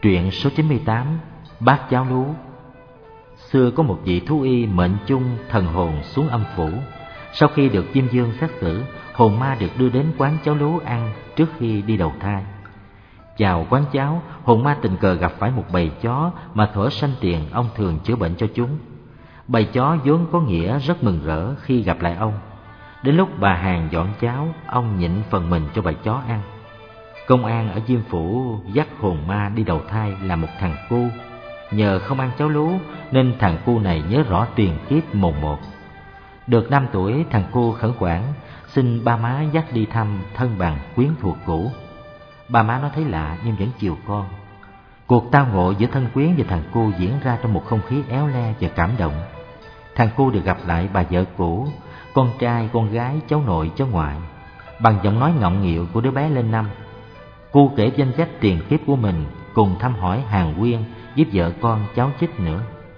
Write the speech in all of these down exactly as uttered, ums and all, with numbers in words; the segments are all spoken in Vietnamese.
Truyện số chín mươi tám, Bát Cháo Lú. Xưa có một vị thú y mệnh chung thần hồn xuống âm phủ. Sau khi được Diêm Vương xét xử, hồn ma được đưa đến quán cháo lú ăn trước khi đi đầu thai. Vào quán cháo, hồn ma tình cờ gặp phải một bầy chó mà thuở sanh tiền ông thường chữa bệnh cho chúng. Bầy chó vốn có nghĩa rất mừng rỡ khi gặp lại ông. Đến lúc bà hàng dọn cháo, ông nhịn phần mình cho bầy chó ăn. Công an ở Diêm Phủ dắt hồn ma đi đầu thai là một thằng cu. Nhờ không ăn cháo lú nên thằng cu này nhớ rõ tiền kiếp mồn một. Được năm tuổi, thằng cu khẩn khoản xin ba má dắt đi thăm thân bằng quyến thuộc cũ. Ba má nó thấy lạ nhưng vẫn chiều con. Cuộc tao ngộ giữa thân quyến và thằng cu diễn ra trong một không khí éo le và cảm động. Thằng cu được gặp lại bà vợ cũ, con trai, con gái, cháu nội, cháu ngoại. Bằng giọng nói ngọng nghịu của đứa bé lên năm, cu kể danh sách tiền kiếp của mình, cùng thăm hỏi hàng quyên giúp vợ con cháu chích nữa.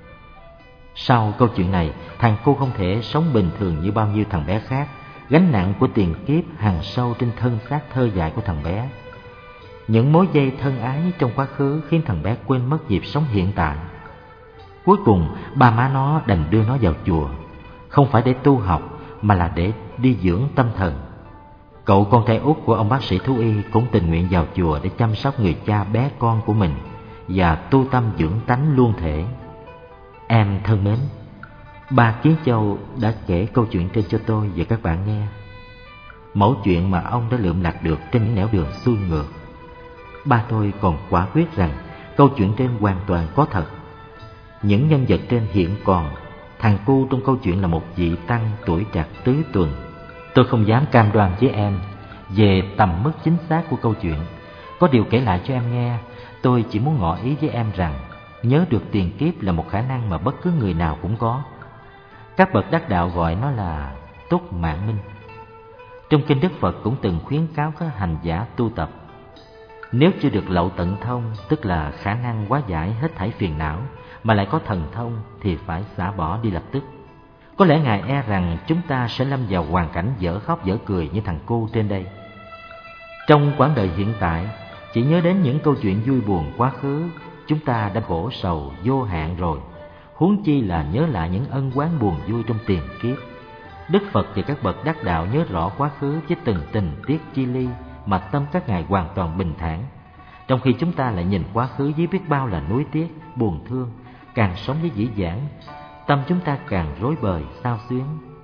Sau câu chuyện này, thằng cu không thể sống bình thường như bao nhiêu thằng bé khác. Gánh nặng của tiền kiếp hằn sâu trên thân xác thơ dại của thằng bé. Những mối dây thân ái trong quá khứ khiến thằng bé quên mất dịp sống hiện tại. Cuối cùng, ba má nó đành đưa nó vào chùa, không phải để tu học mà là để đi dưỡng tâm thần. Cậu con trai út của ông bác sĩ thú y cũng tình nguyện vào chùa để chăm sóc người cha bé con của mình và tu tâm dưỡng tánh luôn thể. Em thân mến, ba Kiến Châu đã kể câu chuyện trên cho tôi và các bạn nghe. Mẫu chuyện mà ông đã lượm lặt được trên những nẻo đường xuôi ngược. Ba tôi còn quả quyết rằng câu chuyện trên hoàn toàn có thật. Những nhân vật trên hiện còn. Thằng cu trong câu chuyện là một vị tăng tuổi trạc tứ tuần. Tôi không dám cam đoan với em về tầm mức chính xác của câu chuyện. Có điều kể lại cho em nghe, tôi chỉ muốn ngỏ ý với em rằng nhớ được tiền kiếp là một khả năng mà bất cứ người nào cũng có. Các bậc đắc đạo gọi nó là túc mạng minh. Trong kinh Đức Phật cũng từng khuyến cáo các hành giả tu tập, nếu chưa được lậu tận thông, tức là khả năng hóa giải hết thảy phiền não, mà lại có thần thông thì phải xả bỏ đi lập tức. Có lẽ Ngài e rằng chúng ta sẽ lâm vào hoàn cảnh dở khóc dở cười như thằng cu trên đây. Trong quãng đời hiện tại, chỉ nhớ đến những câu chuyện vui buồn quá khứ, chúng ta đã khổ sầu vô hạn rồi, huống chi là nhớ lại những ân oán buồn vui trong tiền kiếp. Đức Phật và các bậc đắc đạo nhớ rõ quá khứ với từng tình tiết chi ly mà tâm các ngài hoàn toàn bình thản, trong khi chúng ta lại nhìn quá khứ với biết bao là nuối tiếc, buồn thương. Càng sống với dĩ vãng, tâm chúng ta càng rối bời, xao xuyến.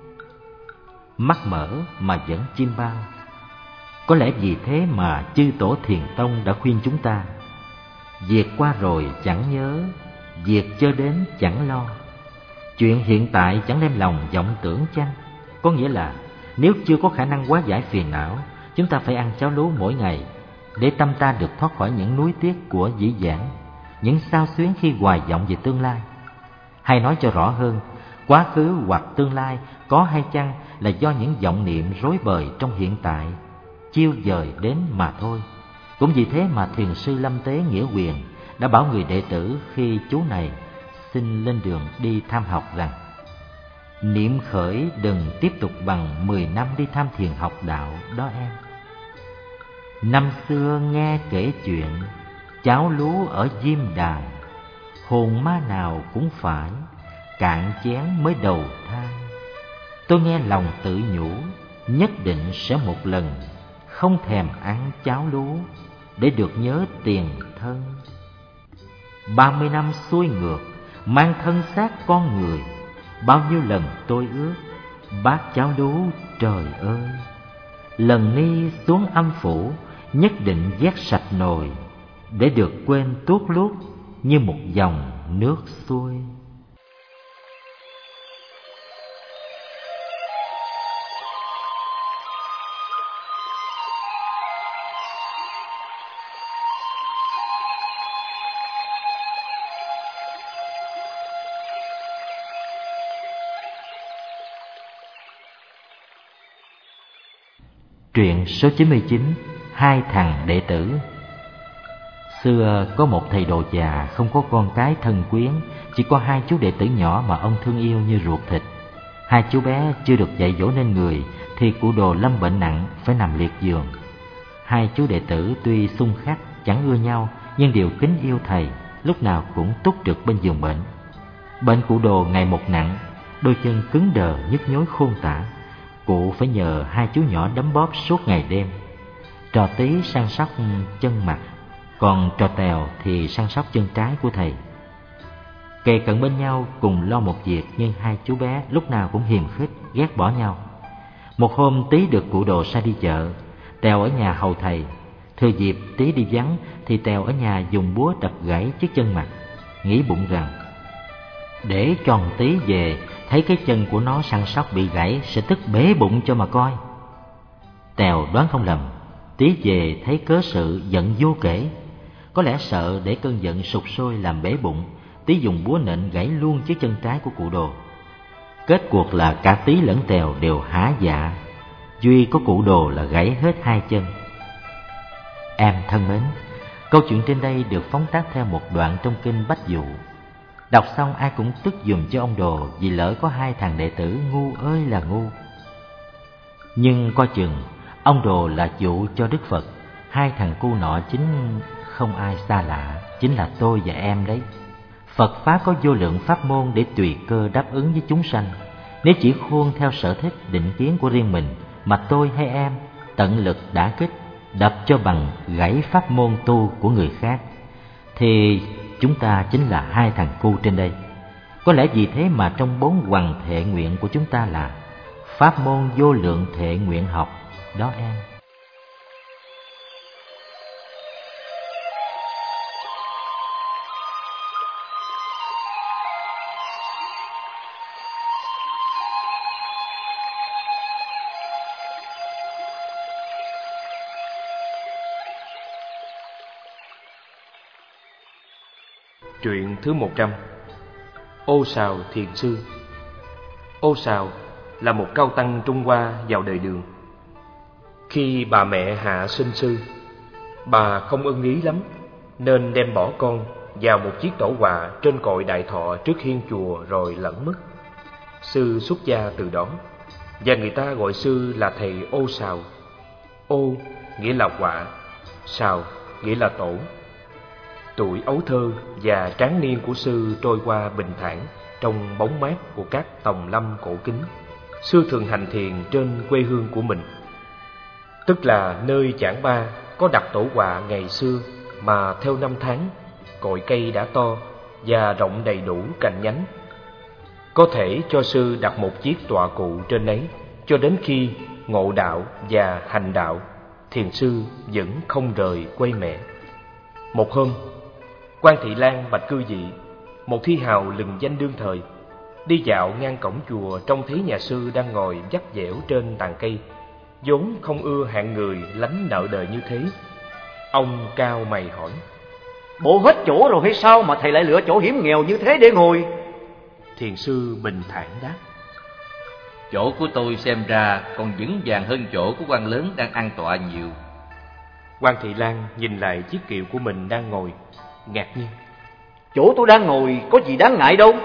Mắt mở mà vẫn chim bao. Có lẽ vì thế mà chư tổ Thiền Tông đã khuyên chúng ta: việc qua rồi chẳng nhớ, việc chưa đến chẳng lo. Chuyện hiện tại chẳng đem lòng vọng tưởng chăng? Có nghĩa là nếu chưa có khả năng hóa giải phiền não, chúng ta phải ăn cháo lú mỗi ngày để tâm ta được thoát khỏi những nuối tiếc của dĩ vãng, những xao xuyến khi hoài vọng về tương lai. Hay nói cho rõ hơn, quá khứ hoặc tương lai có hay chăng là do những vọng niệm rối bời trong hiện tại chiêu dời đến mà thôi. Cũng vì thế mà thiền sư Lâm Tế Nghĩa Quyền đã bảo người đệ tử khi chú này xin lên đường đi tham học rằng: niệm khởi đừng tiếp tục bằng mười năm đi tham thiền học đạo đó em. Năm xưa nghe kể chuyện cháo lú ở Diêm Đài, hồn ma nào cũng phải cạn chén mới đầu thai. Tôi nghe lòng tự nhủ nhất định sẽ một lần không thèm ăn cháo lú để được nhớ tiền thân. Ba mươi năm xuôi ngược mang thân xác con người, bao nhiêu lần tôi ước bát cháo lú trời ơi. Lần ni xuống âm phủ nhất định vét sạch nồi để được quên tuốt lút như một dòng nước xuôi. Truyện số chín mươi chín, Hai thằng đệ tử. Xưa có một thầy đồ già không có con cái thân quyến, chỉ có hai chú đệ tử nhỏ mà ông thương yêu như ruột thịt. Hai chú bé chưa được dạy dỗ nên người thì cụ đồ lâm bệnh nặng phải nằm liệt giường. Hai chú đệ tử tuy xung khắc chẳng ưa nhau, nhưng đều kính yêu thầy, lúc nào cũng túc trực bên giường bệnh. Bệnh cụ Đồ ngày một nặng, đôi chân cứng đờ nhức nhối khôn tả. Cụ phải nhờ hai chú nhỏ đấm bóp suốt ngày đêm. Trò Tí săn sóc chân mặt, còn trò Tèo thì săn sóc chân trái của thầy. Kề cận bên nhau cùng lo một việc, nhưng hai chú bé lúc nào cũng hiềm khích, ghét bỏ nhau. Một hôm Tí được cụ Đồ sai đi chợ, Tèo ở nhà hầu thầy. Thừa dịp Tí đi vắng thì Tèo ở nhà dùng búa đập gãy chiếc chân mặt, nghĩ bụng rằng để cho Tí về thấy cái chân của nó săn sóc bị gãy sẽ tức bể bụng cho mà coi. Tèo đoán không lầm, Tí về thấy cớ sự giận vô kể. Có lẽ sợ để cơn giận sục sôi làm bể bụng, Tí dùng búa nện gãy luôn chiếc chân trái của cụ Đồ. Kết cuộc là cả Tí lẫn Tèo đều hả dạ, duy có cụ Đồ là gãy hết hai chân. Em thân mến, câu chuyện trên đây được phóng tác theo một đoạn trong kinh Bách Dụ. Đọc xong ai cũng tức giùm cho ông Đồ, vì lỡ có hai thằng đệ tử ngu ơi là ngu. Nhưng coi chừng ông Đồ là dụ cho Đức Phật, hai thằng cu nọ chính không ai xa lạ, chính là tôi và em đấy. Phật Pháp có vô lượng pháp môn để tùy cơ đáp ứng với chúng sanh. Nếu chỉ khuôn theo sở thích định kiến của riêng mình mà tôi hay em tận lực đả kích, đập cho bằng gãy pháp môn tu của người khác, thì chúng ta chính là hai thằng cu trên đây. Có lẽ vì thế mà trong bốn hoằng thệ nguyện của chúng ta là pháp môn vô lượng thệ nguyện học đó em. Truyện thứ một trăm. Ô Sào Thiền Sư. Ô Sào là một cao tăng Trung Hoa vào đời Đường. Khi bà mẹ hạ sinh sư, bà không ưng ý lắm nên đem bỏ con vào một chiếc tổ quạ trên cội Đại Thọ trước hiên chùa rồi lẫn mất. Sư xuất gia từ đó, và người ta gọi sư là thầy Ô Sào. Ô nghĩa là quạ, Sào nghĩa là tổ. Tuổi ấu thơ và tráng niên của sư trôi qua bình thản trong bóng mát của các tòng lâm cổ kính. Sư thường hành thiền trên quê hương của mình, tức là nơi Chảng Ba có đặt tổ quạ ngày xưa mà theo năm tháng cội cây đã to và rộng đầy đủ cành nhánh. Có thể cho sư đặt một chiếc tọa cụ trên ấy cho đến khi ngộ đạo và hành đạo, thiền sư vẫn không rời quê mẹ. Một hôm, Quan Thị Lan Bạch Cư Dị, một thi hào lừng danh đương thời, đi dạo ngang cổng chùa trông thấy nhà sư đang ngồi vắt dẻo trên tàn cây, vốn không ưa hạng người lánh nợ đời như thế. Ông cau mày hỏi: Bộ hết chỗ rồi hay sao mà thầy lại lựa chỗ hiểm nghèo như thế để ngồi? Thiền sư bình thản đáp: Chỗ của tôi xem ra còn vững vàng hơn chỗ của quan lớn đang an tọa nhiều. Quan Thị Lan nhìn lại chiếc kiệu của mình đang ngồi, ngạc nhiên: Chỗ tôi đang ngồi có gì đáng ngại đâu.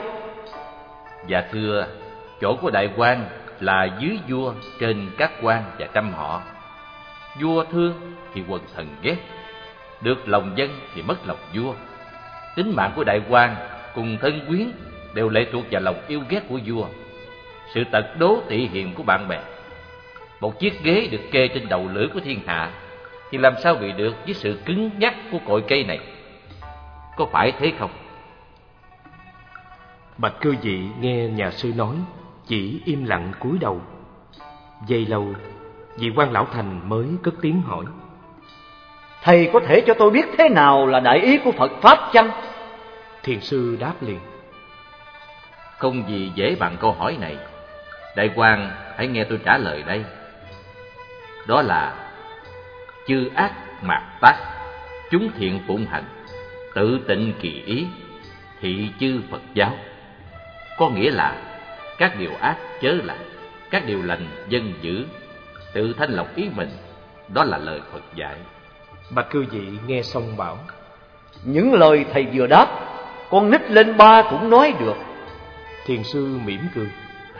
Dạ thưa, chỗ của đại quan là dưới vua, trên các quan và trăm họ. Vua thương thì quần thần ghét, được lòng dân thì mất lòng vua. Tính mạng của đại quan cùng thân quyến đều lệ thuộc vào lòng yêu ghét của vua, sự tật đố tị hiềm của bạn bè. Một chiếc ghế được kê trên đầu lưỡi của thiên hạ thì làm sao bị được với sự cứng nhắc của cội cây này? Có phải thế không? Bạch Cư Dị nghe nhà sư nói, chỉ im lặng cúi đầu. Giây lâu, vị quan lão thành mới cất tiếng hỏi: Thầy có thể cho tôi biết thế nào là đại ý của Phật Pháp chăng? Thiền sư đáp liền: Không gì dễ bằng câu hỏi này. Đại quan hãy nghe tôi trả lời đây. Đó là chư ác mạt tác, chúng thiện phụng hành, tự tịnh kỳ ý, thị chư Phật giáo. Có nghĩa là các điều ác chớ làm, các điều lành dân giữ, tự thanh lọc ý mình. Đó là lời Phật dạy. Bạch Cư Dị nghe xong bảo: Những lời thầy vừa đáp, con nít lên ba cũng nói được. Thiền sư mỉm cười: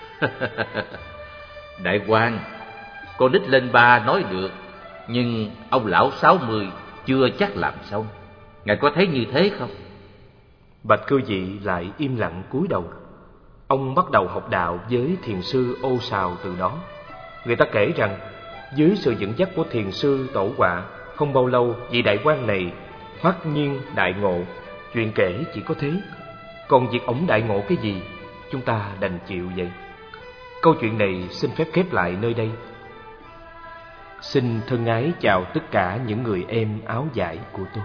Đại quan, con nít lên ba nói được, nhưng ông lão sáu mươi chưa chắc làm xong. Ngài có thấy như thế không? Bạch cư dị lại im lặng cúi đầu. Ông bắt đầu học đạo với thiền sư Ô Sào từ đó. Người ta kể rằng dưới sự dẫn dắt của thiền sư Tổ Họa, không bao lâu vị đại quan này hoắc nhiên đại ngộ. Chuyện kể chỉ có thế, còn việc ổng đại ngộ cái gì chúng ta đành chịu vậy. Câu chuyện này xin phép khép lại nơi đây. Xin thân ái chào tất cả những người em áo vải của tôi.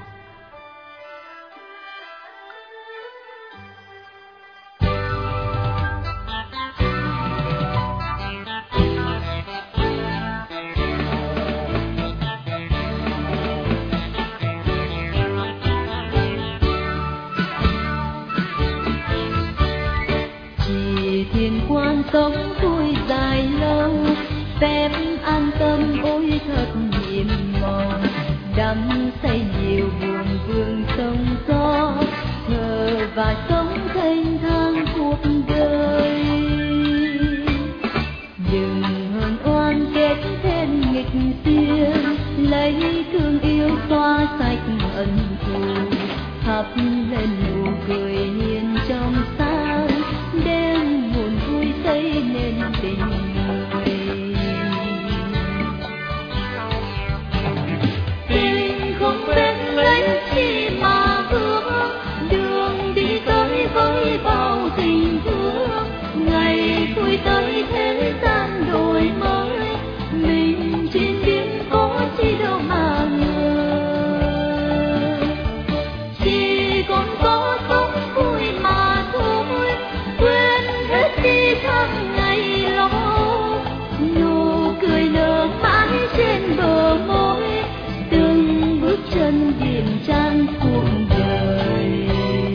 Sống vui dài lâu, phép an tâm ôi thật nhiệm màu, đắm say nhiều buồn vương sông gió, thờ và sống thênh thang cuộc đời. Đừng hờn oan kết thêm nghịch duyên, lấy thương yêu xóa sạch ân thù, thắp lên nụ cười hiền trong sáng, đêm buồn vui xây nên tình người. Tình không biết lấy chi mà bước, đường đi tới với bao tình thương, ngày vui tới thế gian đổi mới, mình trên biển có chi đâu mà ngờ. Chỉ còn có sống vui mà thôi, quên hết đi tháng ngày lo, nụ cười nở mãi trên bờ môi, từng bước chân điềm tran cuộc đời.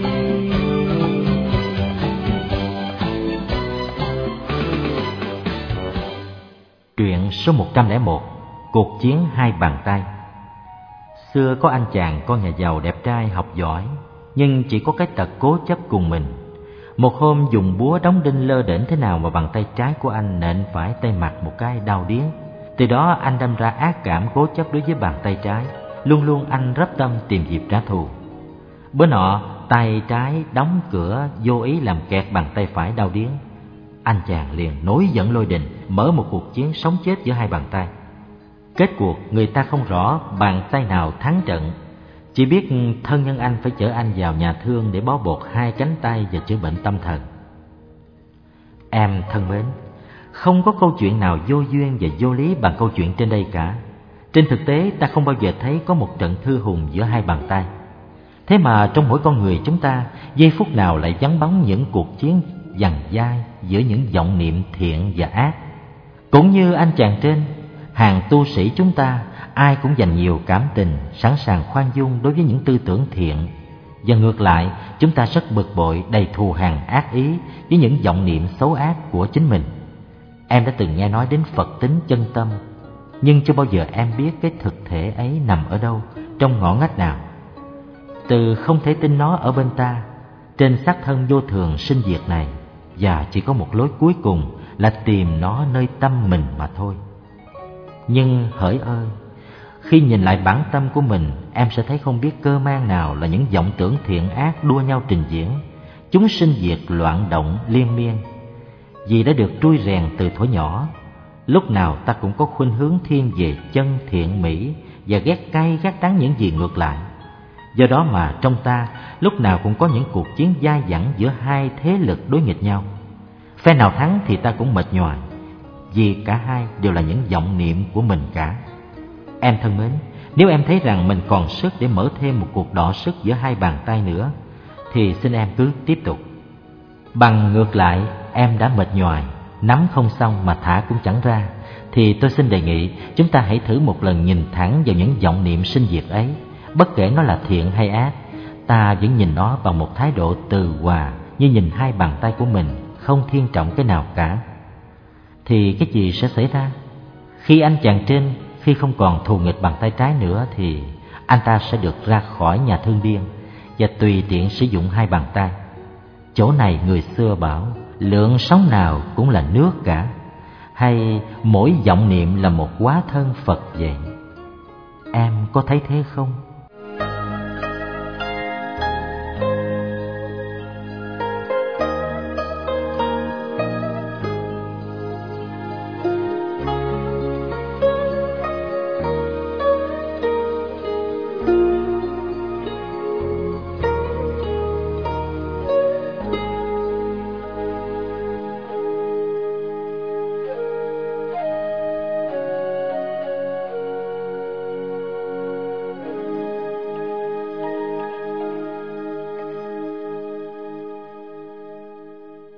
Truyện số một trăm lẻ một, Cuộc chiến hai bàn tay. Xưa có anh chàng con nhà giàu đẹp trai học giỏi, nhưng chỉ có cái tật cố chấp cùng mình. Một hôm dùng búa đóng đinh lơ đễnh thế nào mà bàn tay trái của anh nện phải tay mặt một cái đau điếng. Từ đó anh đâm ra ác cảm cố chấp đối với bàn tay trái, luôn luôn anh rắp tâm tìm dịp trả thù. Bữa nọ tay trái đóng cửa vô ý làm kẹt bàn tay phải đau điếng. Anh chàng liền nổi giận lôi đình, mở một cuộc chiến sống chết giữa hai bàn tay. Kết cuộc người ta không rõ bàn tay nào thắng trận, chỉ biết thân nhân anh phải chở anh vào nhà thương để bó bột hai cánh tay và chữa bệnh tâm thần. Em thân mến, không có câu chuyện nào vô duyên và vô lý bằng câu chuyện trên đây cả. Trên thực tế ta không bao giờ thấy có một trận thư hùng giữa hai bàn tay. Thế mà trong mỗi con người chúng ta, giây phút nào lại vắng bóng những cuộc chiến dằn dai giữa những vọng niệm thiện và ác. Cũng như anh chàng trên, hàng tu sĩ chúng ta ai cũng dành nhiều cảm tình, sẵn sàng khoan dung đối với những tư tưởng thiện. Và ngược lại, chúng ta rất bực bội, đầy thù hằn ác ý với những vọng niệm xấu ác của chính mình. Em đã từng nghe nói đến Phật tính chân tâm, nhưng chưa bao giờ em biết cái thực thể ấy nằm ở đâu, trong ngõ ngách nào. Từ không thể tin nó ở bên ta, trên xác thân vô thường sinh diệt này, và chỉ có một lối cuối cùng là tìm nó nơi tâm mình mà thôi. Nhưng hỡi ơi, khi nhìn lại bản tâm của mình, em sẽ thấy không biết cơ man nào là những vọng tưởng thiện ác đua nhau trình diễn. Chúng sinh diệt loạn động liên miên. Vì đã được trui rèn từ thuở nhỏ, lúc nào ta cũng có khuynh hướng thiên về chân thiện mỹ và ghét cay ghét đắng những gì ngược lại. Do đó mà trong ta lúc nào cũng có những cuộc chiến dai dẳng giữa hai thế lực đối nghịch nhau. Phe nào thắng thì ta cũng mệt nhoài, vì cả hai đều là những vọng niệm của mình cả. Em thân mến, nếu em thấy rằng mình còn sức để mở thêm một cuộc đọ sức giữa hai bàn tay nữa, thì xin em cứ tiếp tục. Bằng ngược lại, em đã mệt nhoài, nắm không xong mà thả cũng chẳng ra, thì tôi xin đề nghị chúng ta hãy thử một lần nhìn thẳng vào những vọng niệm sinh diệt ấy. Bất kể nó là thiện hay ác, ta vẫn nhìn nó bằng một thái độ từ hòa, như nhìn hai bàn tay của mình, không thiên trọng cái nào cả. Thì cái gì sẽ xảy ra? Khi anh chàng trên, khi không còn thù nghịch bàn tay trái nữa, thì anh ta sẽ được ra khỏi nhà thương điên và tùy tiện sử dụng hai bàn tay. Chỗ này người xưa bảo lượng sống nào cũng là nước cả, hay mỗi vọng niệm là một hóa thân Phật vậy. Em có thấy thế không?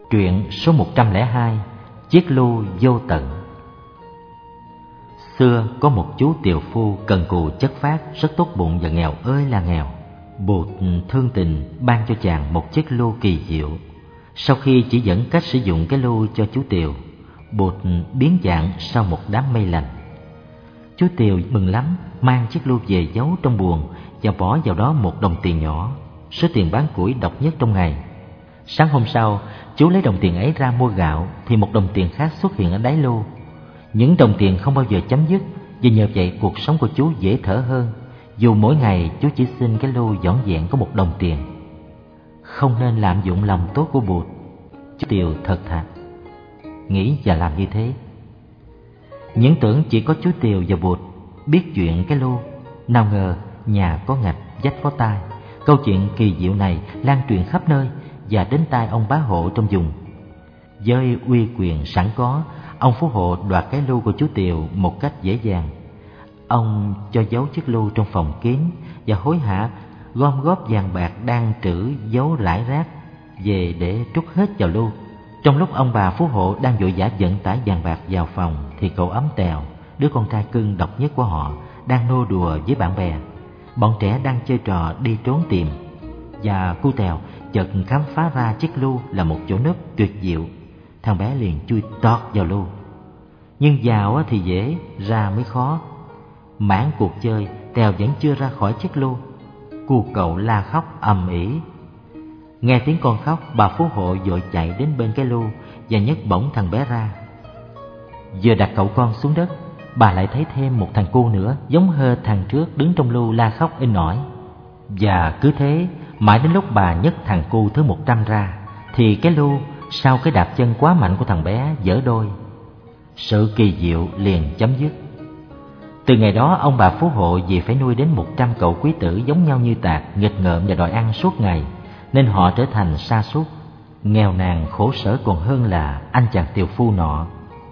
Truyện số một trăm lẻ hai, Chiếc lu vô tận. Xưa có một chú tiều phu cần cù chất phác, rất tốt bụng và nghèo ơi là nghèo. Bụt thương tình ban cho chàng một chiếc lu kỳ diệu. Sau khi chỉ dẫn cách sử dụng cái lu cho chú tiều, Bụt biến dạng sau một đám mây lành. Chú tiều mừng lắm, mang chiếc lu về giấu trong buồng và bỏ vào đó một đồng tiền nhỏ, số tiền bán củi độc nhất trong ngày. Sáng hôm sau, chú lấy đồng tiền ấy ra mua gạo thì một đồng tiền khác xuất hiện ở đáy lu. Những đồng tiền không bao giờ chấm dứt, và nhờ vậy cuộc sống của chú dễ thở hơn, dù mỗi ngày chú chỉ xin cái lu vỏn vẹn có một đồng tiền. Không nên lạm dụng lòng tốt của Bụt. Chú tiều thật thà nghĩ và làm như thế. Những tưởng chỉ có chú tiều và Bụt biết chuyện cái lu, nào ngờ nhà có ngạch, vách có tai. Câu chuyện kỳ diệu này lan truyền khắp nơi và đến tai ông bá hộ trong vùng. Với uy quyền sẵn có, ông phú hộ đoạt cái lu của chú tiều một cách dễ dàng. Ông cho giấu chiếc lu trong phòng kín và hối hả gom góp vàng bạc đang trữ giấu rải rác về để trút hết vào lu. Trong lúc ông bà phú hộ đang vội vã vận tải vàng bạc vào phòng thì cậu Ấm Tèo, đứa con trai cưng độc nhất của họ, đang nô đùa với bạn bè. Bọn trẻ đang chơi trò đi trốn tìm, và cu Tèo chợt khám phá ra chiếc lu là một chỗ núp tuyệt diệu. Thằng bé liền chui tọt vào lu. Nhưng vào thì dễ, ra mới khó. Mãn cuộc chơi, Tèo vẫn chưa ra khỏi chiếc lu. Cu cậu la khóc ầm ĩ. Nghe tiếng con khóc, bà phú hộ vội chạy đến bên cái lu và nhấc bổng thằng bé ra. Vừa đặt cậu con xuống đất, bà lại thấy thêm một thằng cu nữa giống hệt thằng trước đứng trong lu la khóc inh ỏi. Và cứ thế, mãi đến lúc bà nhấc thằng cu thứ một trăm ra, thì cái lu sau cái đạp chân quá mạnh của thằng bé vỡ đôi. Sự kỳ diệu liền chấm dứt. Từ ngày đó, ông bà phú hộ vì phải nuôi đến một trăm cậu quý tử giống nhau như tạc, nghịch ngợm và đòi ăn suốt ngày, nên họ trở thành sa sút, nghèo nàn khổ sở còn hơn là anh chàng tiều phu nọ.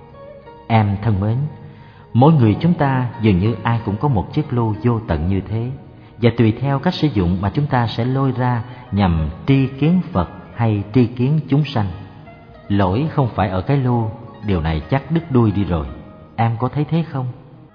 Em thân mến, mỗi người chúng ta dường như ai cũng có một chiếc lu vô tận như thế, và tùy theo cách sử dụng mà chúng ta sẽ lôi ra nhằm tri kiến Phật hay tri kiến chúng sanh. Lỗi không phải ở cái lu, điều này chắc đứt đuôi đi rồi. Em có thấy thế không?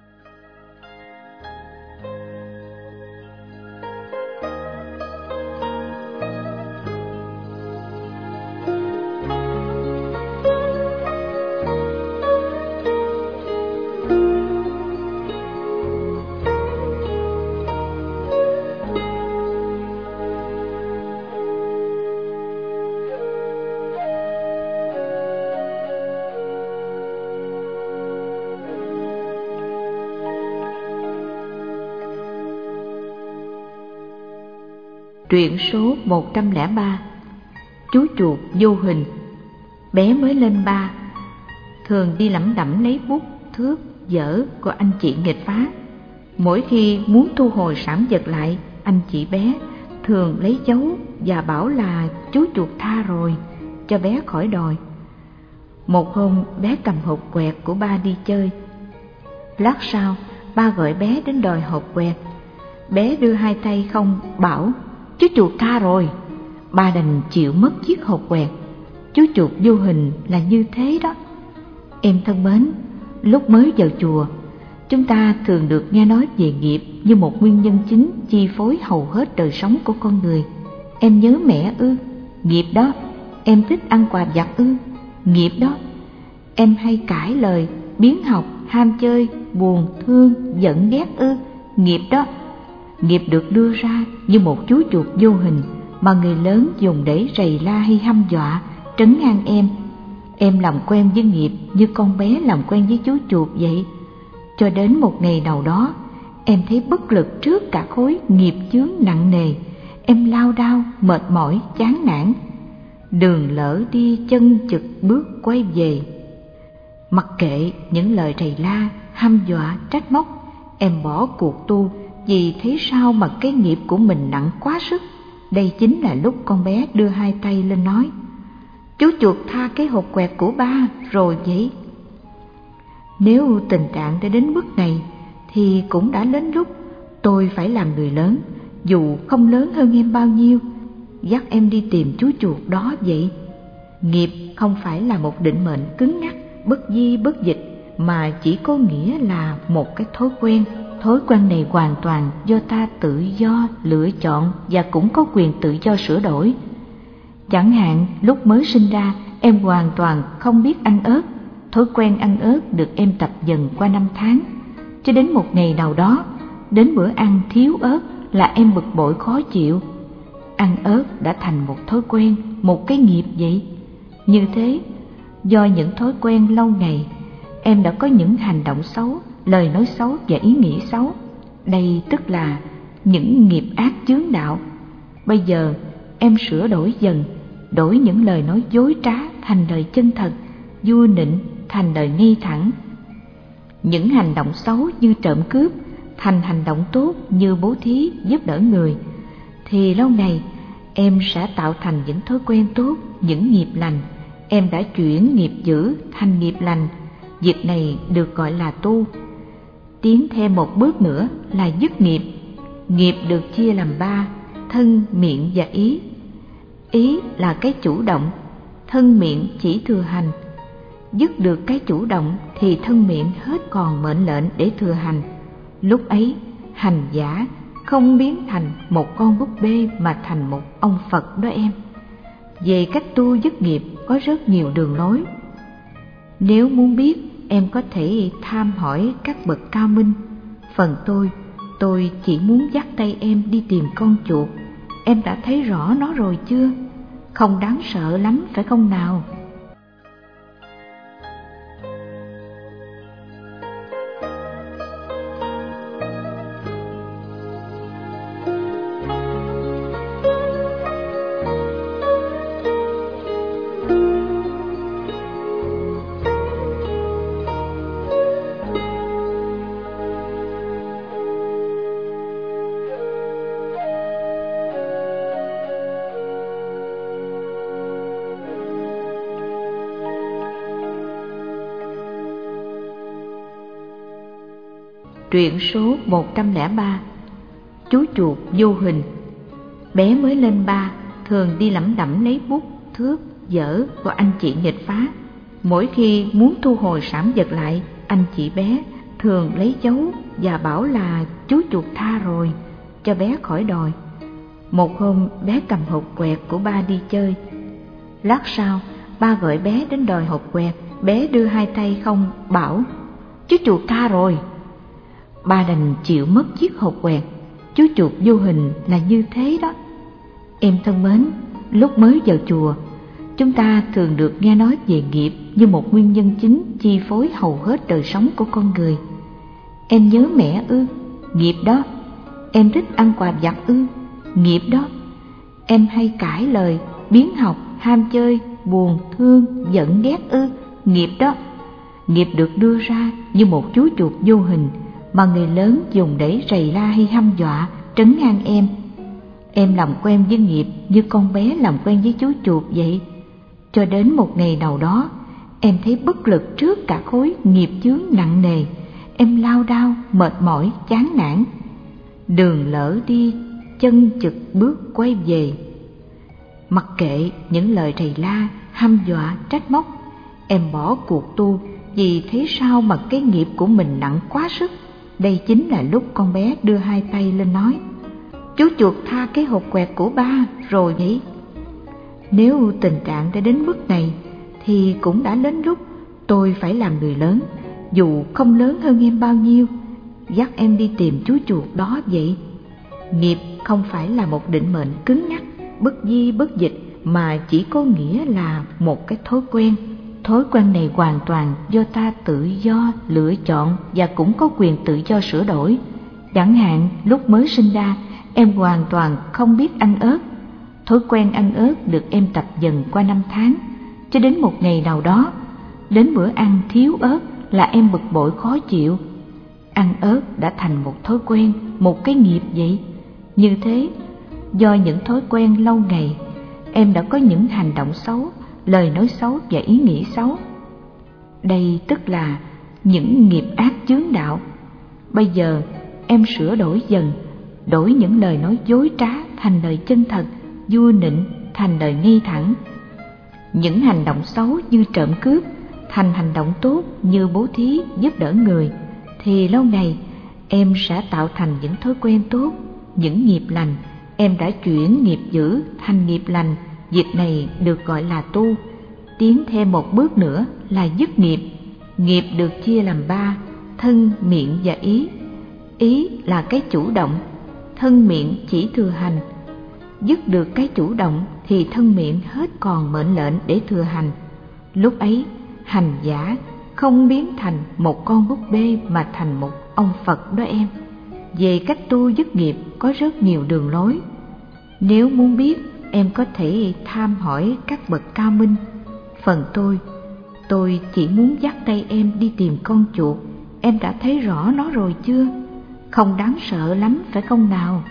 Truyện số một trăm lẻ ba, Chú chuột vô hình. Bé mới lên ba, thường đi lẩm đẩm lấy bút, thước, dở của anh chị nghịch phá. Mỗi khi muốn thu hồi sản vật lại, anh chị bé thường lấy dấu và bảo là chú chuột tha rồi, cho bé khỏi đòi. Một hôm bé cầm hộp quẹt của ba đi chơi. Lát sau, ba gọi bé đến đòi hộp quẹt. Bé đưa hai tay không, bảo chú chuột tha rồi. Ba đành chịu mất chiếc hộp quẹt. Chú chuột vô hình là như thế đó. Em thân mến, lúc mới vào chùa, chúng ta thường được nghe nói về nghiệp như một nguyên nhân chính chi phối hầu hết đời sống của con người. Em nhớ mẹ ư? Nghiệp đó. Em thích ăn quà vặt ư? Nghiệp đó. Em hay cãi lời, biếng học, ham chơi, buồn, thương, giận ghét ư? Nghiệp đó. Nghiệp được đưa ra như một chú chuột vô hình mà người lớn dùng để rầy la hay hăm dọa, trấn an em. Em làm quen với nghiệp như con bé làm quen với chú chuột vậy. Cho đến một ngày nào đó, em thấy bất lực trước cả khối nghiệp chướng nặng nề. Em lao đao, mệt mỏi, chán nản. Đường lỡ đi chân chực bước quay về. Mặc kệ những lời rầy la, hăm dọa, trách móc, em bỏ cuộc tu vì thấy sao mà cái nghiệp của mình nặng quá sức. Đây chính là lúc con bé đưa hai tay lên nói: chú chuột tha cái hộp quẹt của ba rồi vậy. Nếu tình trạng đã đến mức này thì cũng đã đến lúc tôi phải làm người lớn, dù không lớn hơn em bao nhiêu, dắt em đi tìm chú chuột đó vậy. Nghiệp không phải là một định mệnh cứng nhắc, bất di bất dịch, mà chỉ có nghĩa là một cái thói quen. Thói quen này hoàn toàn do ta tự do lựa chọn và cũng có quyền tự do sửa đổi. Chẳng hạn lúc mới sinh ra em hoàn toàn không biết ăn ớt. Thói quen ăn ớt được em tập dần qua năm tháng, cho đến một ngày nào đó, đến bữa ăn thiếu ớt là em bực bội khó chịu. Ăn ớt đã thành một thói quen, một cái nghiệp vậy. Như thế, do những thói quen lâu ngày, em đã có những hành động xấu, lời nói xấu và ý nghĩ xấu. Đây tức là những nghiệp ác chướng đạo. Bây giờ em sửa đổi dần, đổi những lời nói dối trá thành lời chân thật, vua nịnh thành lời ngay thẳng. Những hành động xấu như trộm cướp thành hành động tốt như bố thí, giúp đỡ người. Thì lâu ngày em sẽ tạo thành những thói quen tốt, những nghiệp lành. Em đã chuyển nghiệp dữ thành nghiệp lành. Việc này được gọi là tu. Tiến thêm một bước nữa là dứt nghiệp. Nghiệp được chia làm ba: thân, miệng và ý. Ý là cái chủ động, thân miệng chỉ thừa hành. Dứt được cái chủ động thì thân miệng hết còn mệnh lệnh để thừa hành. Lúc ấy hành giả không biến thành một con búp bê mà thành một ông Phật đó em. Về cách tu dứt nghiệp có rất nhiều đường lối. Nếu muốn biết, em có thể tham hỏi các bậc cao minh. Phần tôi, tôi chỉ muốn dắt tay em đi tìm con chuột. Em đã thấy rõ nó rồi chưa? Không đáng sợ lắm phải không nào? Truyện số một trăm lẻ ba. Chú chuột vô hình. Bé mới lên ba, thường đi lẩm đẩm lấy bút, thước, dở của anh chị nghịch phá. Mỗi khi muốn thu hồi sảm vật lại, anh chị bé thường lấy dấu và bảo là chú chuột tha rồi, cho bé khỏi đòi. Một hôm bé cầm hột quẹt của ba đi chơi. Lát sau, ba gọi bé đến đòi hột quẹt. Bé đưa hai tay không, bảo chú chuột tha rồi. Ba đành chịu mất chiếc hột quẹt. Chú chuột vô hình là như thế đó. Em thân mến, lúc mới vào chùa, chúng ta thường được nghe nói về nghiệp như một nguyên nhân chính chi phối hầu hết đời sống của con người. Em nhớ mẹ ư? Nghiệp đó. Em thích ăn quà vặt ư? Nghiệp đó. Em hay cãi lời, biếng học, ham chơi, buồn, thương, giận, ghét ư? Nghiệp đó. Nghiệp được đưa ra như một chú chuột vô hình mà người lớn dùng để rầy la hay hăm dọa, trấn an em. Em làm quen với nghiệp như con bé làm quen với chú chuột vậy. Cho đến một ngày nào đó, em thấy bất lực trước cả khối nghiệp chướng nặng nề. Em lao đao, mệt mỏi, chán nản. Đường lỡ đi, chân chực bước quay về. Mặc kệ những lời rầy la, hăm dọa, trách móc, em bỏ cuộc tu vì thấy sao mà cái nghiệp của mình nặng quá sức. Đây chính là lúc con bé đưa hai tay lên nói: chú chuột tha cái hột quẹt của ba rồi nhỉ? Nếu tình trạng đã đến mức này thì cũng đã đến lúc tôi phải làm người lớn, dù không lớn hơn em bao nhiêu, dắt em đi tìm chú chuột đó vậy. Nghiệp không phải là một định mệnh cứng nhắc, bất di bất dịch, mà chỉ có nghĩa là một cái thói quen. Thói quen này hoàn toàn do ta tự do lựa chọn và cũng có quyền tự do sửa đổi. Chẳng hạn lúc mới sinh ra, em hoàn toàn không biết ăn ớt. Thói quen ăn ớt được em tập dần qua năm tháng, cho đến một ngày nào đó, đến bữa ăn thiếu ớt là em bực bội khó chịu. Ăn ớt đã thành một thói quen, một cái nghiệp vậy. Như thế, do những thói quen lâu ngày, em đã có những hành động xấu, lời nói xấu và ý nghĩ xấu. Đây tức là những nghiệp ác chướng đạo. Bây giờ em sửa đổi dần, đổi những lời nói dối trá thành lời chân thật, vua nịnh thành lời ngay thẳng. những hành động xấu như trộm cướp thành hành động tốt như bố thí, giúp đỡ người, thì lâu ngày em sẽ tạo thành những thói quen tốt, những nghiệp lành. Em đã chuyển nghiệp dữ thành nghiệp lành, việc này được gọi là tu. Tiến thêm một bước nữa là dứt nghiệp. Nghiệp được chia làm ba: thân, miệng và ý. Ý là cái chủ động, thân miệng chỉ thừa hành. Dứt được cái chủ động thì thân miệng hết còn mệnh lệnh để thừa hành. Lúc ấy hành giả không biến thành một con búp bê mà thành một ông Phật đó em. Về cách tu dứt nghiệp có rất nhiều đường lối. Nếu muốn biết, em có thể tham hỏi các bậc cao minh. Phần tôi, tôi chỉ muốn dắt tay em đi tìm con chuột. Em đã thấy rõ nó rồi chưa? Không đáng sợ lắm phải không nào?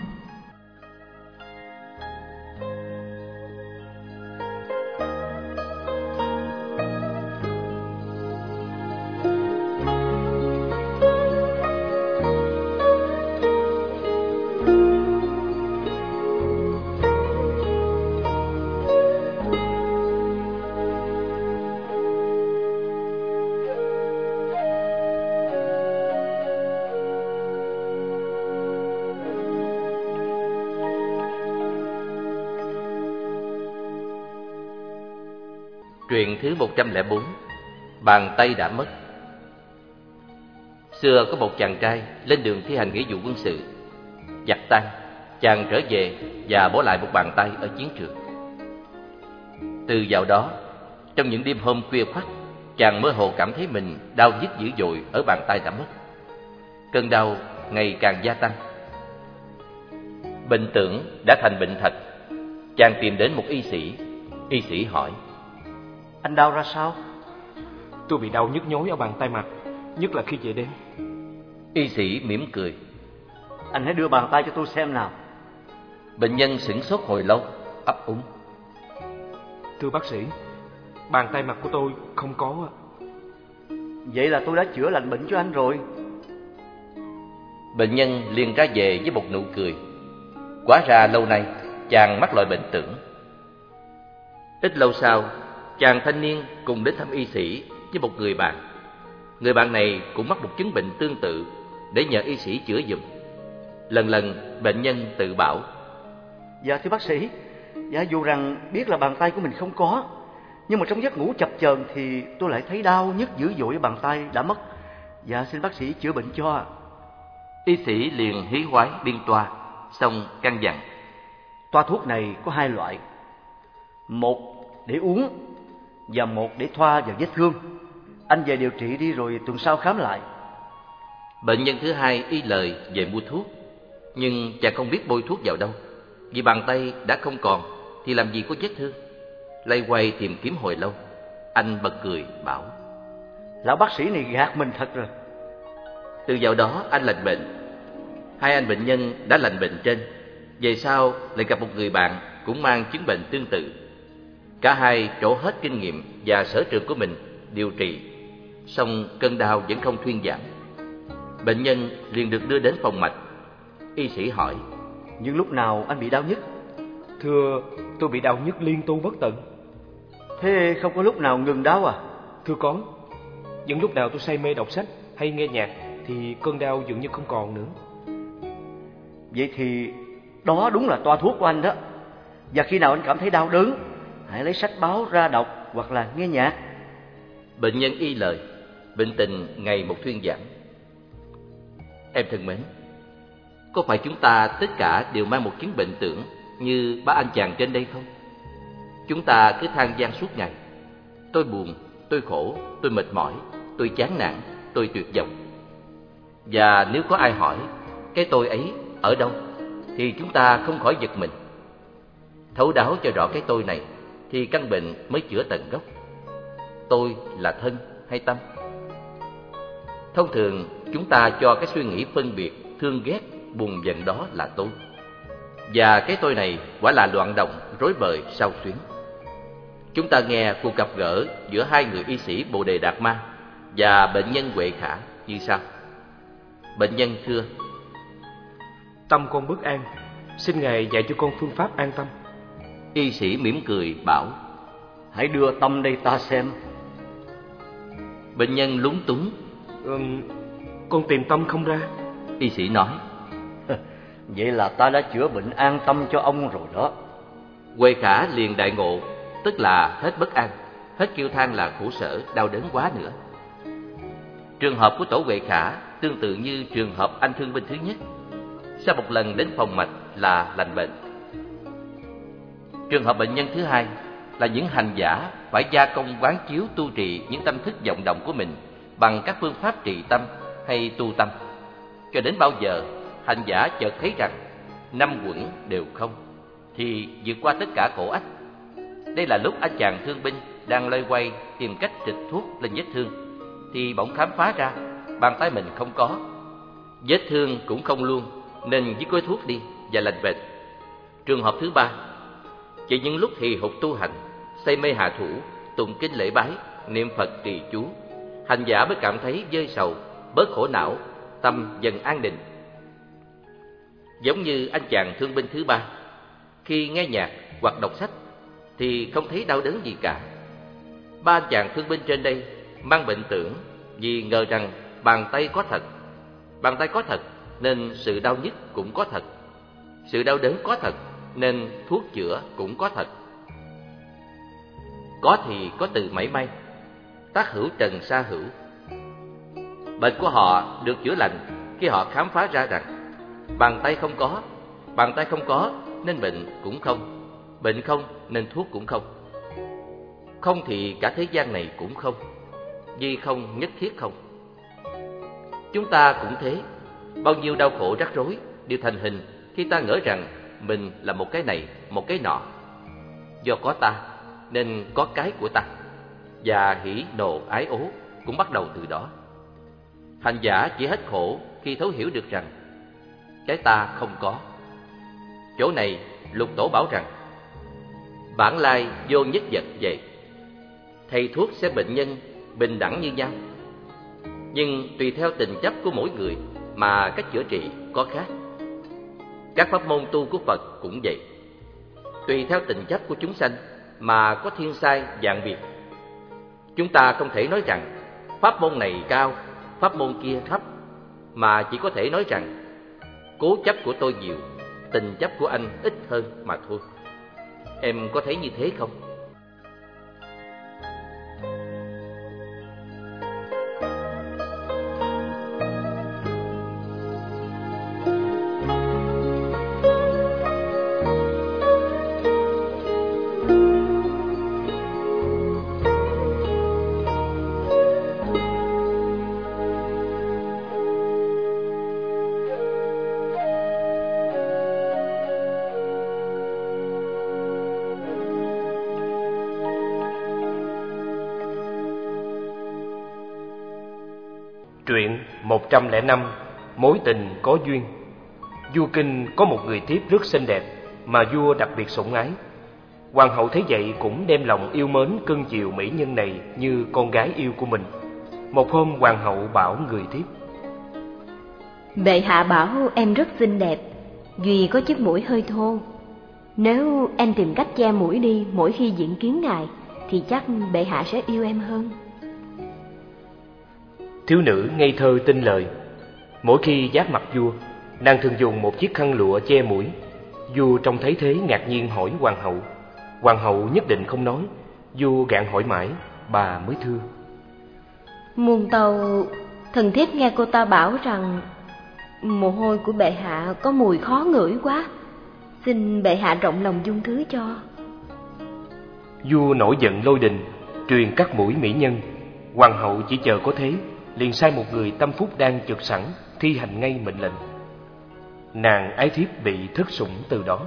Truyện thứ một trăm lẻ bốn. Bàn tay đã mất. Xưa có một chàng trai lên đường thi hành nghĩa vụ quân sự. Giặc tan, chàng trở về và bỏ lại một bàn tay ở chiến trường. Từ dạo đó, trong những đêm hôm khuya khoắt, chàng mơ hồ cảm thấy mình đau nhức dữ dội ở bàn tay đã mất. Cơn đau ngày càng gia tăng. Bệnh tưởng đã thành bệnh thật. Chàng tìm đến một y sĩ. Y sĩ hỏi: Anh đau ra sao? Tôi bị đau nhức nhối ở bàn tay mặt, nhất là khi về đêm. Y sĩ mỉm cười: Anh hãy đưa bàn tay cho tôi xem nào. Bệnh nhân sửng sốt hồi lâu, ấp úng: Thưa bác sĩ, bàn tay mặt của tôi không có. Vậy là tôi đã chữa lành bệnh cho anh rồi. Bệnh nhân liền ra về với một nụ cười. Quá ra lâu nay chàng mắc loại bệnh tưởng. Ít lâu sau, chàng thanh niên cùng đến thăm y sĩ với một người bạn. Người bạn này cũng mắc một chứng bệnh tương tự, để nhờ y sĩ chữa giùm. Lần lần bệnh nhân tự bảo: Dạ thưa bác sĩ, dạ dù rằng biết là bàn tay của mình không có, nhưng mà trong giấc ngủ chập chờn thì tôi lại thấy đau nhức dữ dội, bàn tay đã mất. Dạ xin bác sĩ chữa bệnh cho. Y sĩ liền hí hoái biên toa, xong căn dặn: Toa thuốc này có hai loại, một để uống và một để thoa vào vết thương. Anh về điều trị đi rồi tuần sau khám lại. Bệnh nhân thứ hai y lời về mua thuốc, nhưng chàng không biết bôi thuốc vào đâu, vì bàn tay đã không còn thì làm gì có vết thương. Lay quay tìm kiếm hồi lâu, anh bật cười bảo: Lão bác sĩ này gạt mình thật rồi. Từ dạo đó anh lành bệnh. Hai anh bệnh nhân đã lành bệnh trên, về sau lại gặp một người bạn cũng mang chứng bệnh tương tự. Cả hai trổ hết kinh nghiệm và sở trường của mình điều trị, song cơn đau vẫn không thuyên giảm. Bệnh nhân liền được đưa đến phòng mạch. Y sĩ hỏi: Nhưng lúc nào anh bị đau nhức? Thưa, tôi bị đau nhức liên tu bất tận. Thế không có lúc nào ngừng đau à? Thưa có. Những lúc nào tôi say mê đọc sách hay nghe nhạc thì cơn đau dường như không còn nữa. Vậy thì đó đúng là toa thuốc của anh đó. Và khi nào anh cảm thấy đau đớn, hãy lấy sách báo ra đọc hoặc là nghe nhạc. Bệnh nhân y lời, bệnh tình ngày một thuyên giảm. Em thân mến, có phải chúng ta tất cả đều mang một chứng bệnh tưởng như ba anh chàng trên đây không? Chúng ta cứ than van suốt ngày: tôi buồn, tôi khổ, tôi mệt mỏi, tôi chán nản, tôi tuyệt vọng. Và nếu có ai hỏi cái tôi ấy ở đâu, thì chúng ta không khỏi giật mình. Thấu đáo cho rõ cái tôi này thì căn bệnh mới chữa tận gốc. Tôi là thân hay tâm? Thông thường chúng ta cho cái suy nghĩ phân biệt, thương ghét, buồn giận đó là tôi. Và cái tôi này quả là loạn động, rối bời, sao xuyến. Chúng ta nghe cuộc gặp gỡ giữa hai người y sĩ Bồ Đề Đạt Ma và bệnh nhân Huệ Khả như sau. Bệnh nhân thưa: Tâm con bất an, xin Ngài dạy cho con phương pháp an tâm. Y sĩ mỉm cười bảo: hãy đưa Tâm đây ta xem. Bệnh nhân lúng túng. Ừ, con tìm Tâm không ra. Y sĩ nói. Vậy là ta đã chữa bệnh an tâm cho ông rồi đó. Huệ Khả liền đại ngộ, tức là hết bất an, hết kêu than là khổ sở, đau đớn quá nữa. Trường hợp của tổ Huệ Khả tương tự như trường hợp anh thương binh thứ nhất. Sau một lần đến phòng mạch là lành bệnh. Trường hợp bệnh nhân thứ hai là những hành giả phải gia công quán chiếu tu trì những tâm thức vọng động của mình bằng các phương pháp trị tâm hay tu tâm. Cho đến bao giờ hành giả chợt thấy rằng năm quẩn đều không, thì vượt qua tất cả khổ ách. Đây là lúc anh chàng thương binh đang loay hoay tìm cách trịch thuốc lên vết thương, thì bỗng khám phá ra bàn tay mình không có, vết thương cũng không luôn, nên viết gói thuốc đi và lành bệnh. Trường hợp thứ ba, chỉ những lúc hì hục tu hành, say mê hạ thủ, tụng kinh lễ bái, niệm Phật trì chú, hành giả mới cảm thấy vơi sầu, bớt khổ não, tâm dần an định. Giống như anh chàng thương binh thứ ba, khi nghe nhạc hoặc đọc sách thì không thấy đau đớn gì cả. Ba anh chàng thương binh trên đây mang bệnh tưởng vì ngờ rằng bàn tay có thật. Bàn tay có thật nên sự đau nhức cũng có thật. Sự đau đớn có thật nên thuốc chữa cũng có thật. Có thì có từ mảy may, tác hữu trần sa hữu. Bệnh của họ được chữa lành khi họ khám phá ra rằng bàn tay không có, bàn tay không có nên bệnh cũng không, bệnh không nên thuốc cũng không. Không thì cả thế gian này cũng không, vì không nhất thiết không. Chúng ta cũng thế, bao nhiêu đau khổ rắc rối đều thành hình khi ta ngỡ rằng mình là một cái này, một cái nọ. Do có ta nên có cái của ta, và hỉ nộ ái ố cũng bắt đầu từ đó. Hành giả chỉ hết khổ khi thấu hiểu được rằng cái ta không có. Chỗ này Lục Tổ bảo rằng bản lai vô nhất vật vậy. Thầy thuốc xem bệnh nhân bình đẳng như nhau, nhưng tùy theo tình chấp của mỗi người mà cách chữa trị có khác. Các pháp môn tu của Phật cũng vậy, tùy theo tình chấp của chúng sanh mà có thiên sai dạng biệt. Chúng ta không thể nói rằng pháp môn này cao, pháp môn kia thấp, mà chỉ có thể nói rằng cố chấp của tôi nhiều, tình chấp của anh ít hơn mà thôi. Em có thấy như thế không? Truyện một trăm lẻ năm, Mối tình có duyên. Vua Kinh có một người thiếp rất xinh đẹp mà vua đặc biệt sủng ái. Hoàng hậu thấy vậy cũng đem lòng yêu mến cưng chiều mỹ nhân này như con gái yêu của mình. Một hôm hoàng hậu bảo người thiếp: Bệ hạ bảo em rất xinh đẹp, duy có chiếc mũi hơi thô. Nếu em tìm cách che mũi đi mỗi khi diện kiến ngài, thì chắc bệ hạ sẽ yêu em hơn. Thiếu nữ ngây thơ tin lời. Mỗi khi giáp mặt vua, nàng thường dùng một chiếc khăn lụa che mũi. Vua trông thấy thế ngạc nhiên hỏi hoàng hậu. Hoàng hậu nhất định không nói. Vua gạn hỏi mãi, bà mới thưa: Muôn tâu, thần thiếp nghe cô ta bảo rằng mồ hôi của bệ hạ có mùi khó ngửi quá, xin bệ hạ rộng lòng dung thứ cho. Vua nổi giận lôi đình, truyền cắt mũi mỹ nhân. Hoàng hậu chỉ chờ có thế, liền sai một người tâm phúc đang trực sẵn thi hành ngay mệnh lệnh. Nàng ái thiếp bị thất sủng từ đó.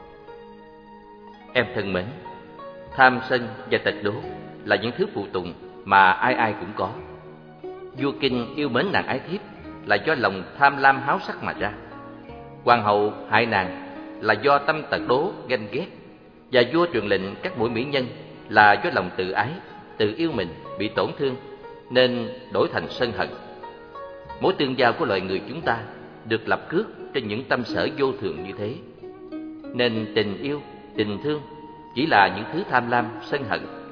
Em thân mến, tham sân và tịch đố là những thứ phụ tùng mà ai ai cũng có. Vua Kinh yêu mến nàng ái thiếp là do lòng tham lam háo sắc mà ra. Hoàng hậu hại nàng là do tâm tật đố ganh ghét, và vua truyền lệnh các mũi mỹ nhân là do lòng tự ái, tự yêu mình bị tổn thương nên đổi thành sân hận. Mối tương giao của loài người chúng ta được lập cước trên những tâm sở vô thường như thế, nên tình yêu, tình thương chỉ là những thứ tham lam, sân hận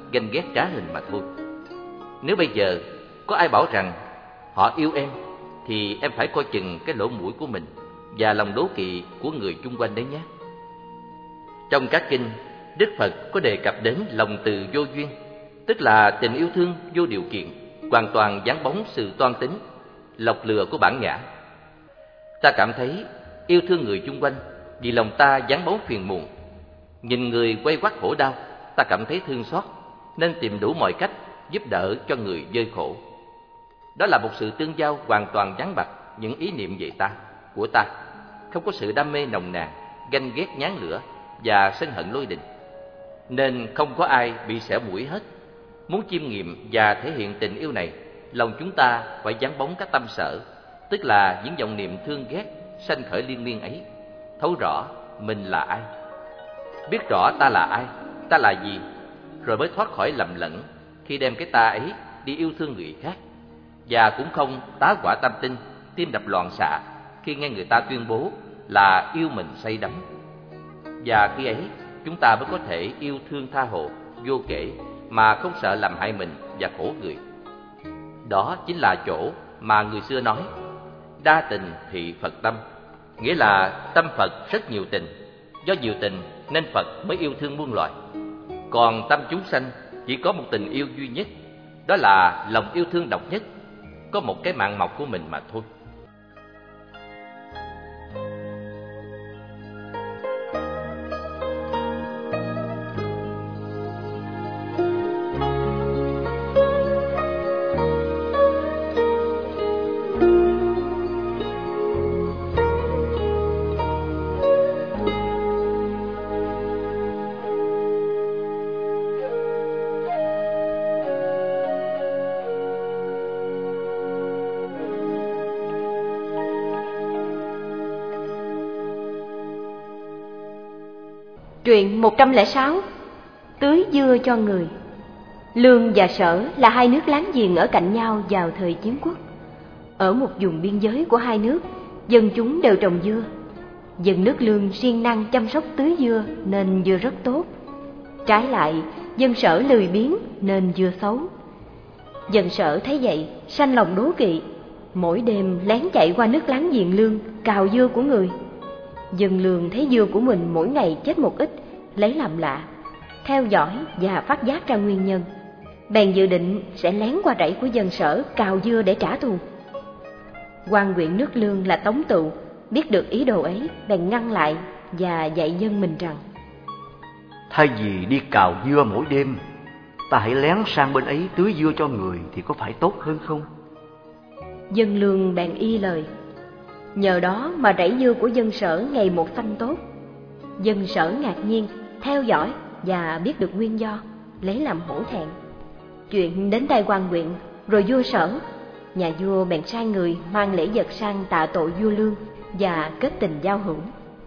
ganh ghét trá hình mà thôi. Nếu bây giờ có ai bảo rằng họ yêu em, thì em phải coi chừng cái lỗ mũi của mình và lòng đố kỵ của người chung quanh đấy nhé. Trong các kinh, Đức Phật có đề cập đến lòng từ vô duyên, tức là tình yêu thương vô điều kiện, hoàn toàn vắng bóng sự toan tính, lọc lừa của bản ngã. Ta cảm thấy yêu thương người chung quanh vì lòng ta vắng bóng phiền muộn. Nhìn người quay quắt khổ đau, ta cảm thấy thương xót, nên tìm đủ mọi cách giúp đỡ cho người dơi khổ. Đó là một sự tương giao hoàn toàn vắng bặt những ý niệm về ta, của ta, không có sự đam mê nồng nàn, ganh ghét nhán lửa và sân hận lôi đình. Nên không có ai bị xẻo mũi hết. Muốn chiêm nghiệm và thể hiện tình yêu này, lòng chúng ta phải vắng bóng các tâm sở, tức là những dòng niệm thương ghét sanh khởi liên miên ấy. Thấu rõ mình là ai, biết rõ ta là ai, ta là gì, rồi mới thoát khỏi lầm lẫn khi đem cái ta ấy đi yêu thương người khác. Và cũng không tá hỏa tâm tinh, tim đập loạn xạ khi nghe người ta tuyên bố là yêu mình say đắm. Và khi ấy chúng ta mới có thể yêu thương tha hồ, vô kể, mà không sợ làm hại mình và khổ người. Đó chính là chỗ mà người xưa nói đa tình thị Phật tâm, nghĩa là tâm Phật rất nhiều tình. Do nhiều tình nên Phật mới yêu thương muôn loài. Còn tâm chúng sanh chỉ có một tình yêu duy nhất, đó là lòng yêu thương độc nhất, có một cái mạng mọc của mình mà thôi. Truyện một trăm lẻ sáu. Tưới dưa cho người. Lương và Sở là hai nước láng giềng ở cạnh nhau vào thời chiến quốc. Ở một vùng biên giới của hai nước, dân chúng đều trồng dưa. Dân nước Lương siêng năng chăm sóc tưới dưa nên dưa rất tốt. Trái lại, dân Sở lười biếng nên dưa xấu. Dân Sở thấy vậy, sanh lòng đố kỵ, mỗi đêm lén chạy qua nước láng giềng Lương cào dưa của người. Dân Lương thấy dưa của mình mỗi ngày chết một ít, lấy làm lạ, theo dõi và phát giác ra nguyên nhân. Bèn dự định sẽ lén qua rẫy của dân Sở cào dưa để trả thù. Quan huyện nước Lương là Tống Tựu biết được ý đồ ấy, bèn ngăn lại và dạy dân mình rằng: thay vì đi cào dưa mỗi đêm, ta hãy lén sang bên ấy tưới dưa cho người thì có phải tốt hơn không? Dân Lương bèn y lời. Nhờ đó mà rẫy dưa của dân Sở ngày một xanh tốt. Dân Sở ngạc nhiên, theo dõi và biết được nguyên do, lấy làm hổ thẹn. Chuyện đến tai quan huyện, rồi vua Sở. Nhà vua bèn sai người mang lễ vật sang tạ tội vua Lương và kết tình giao hữu.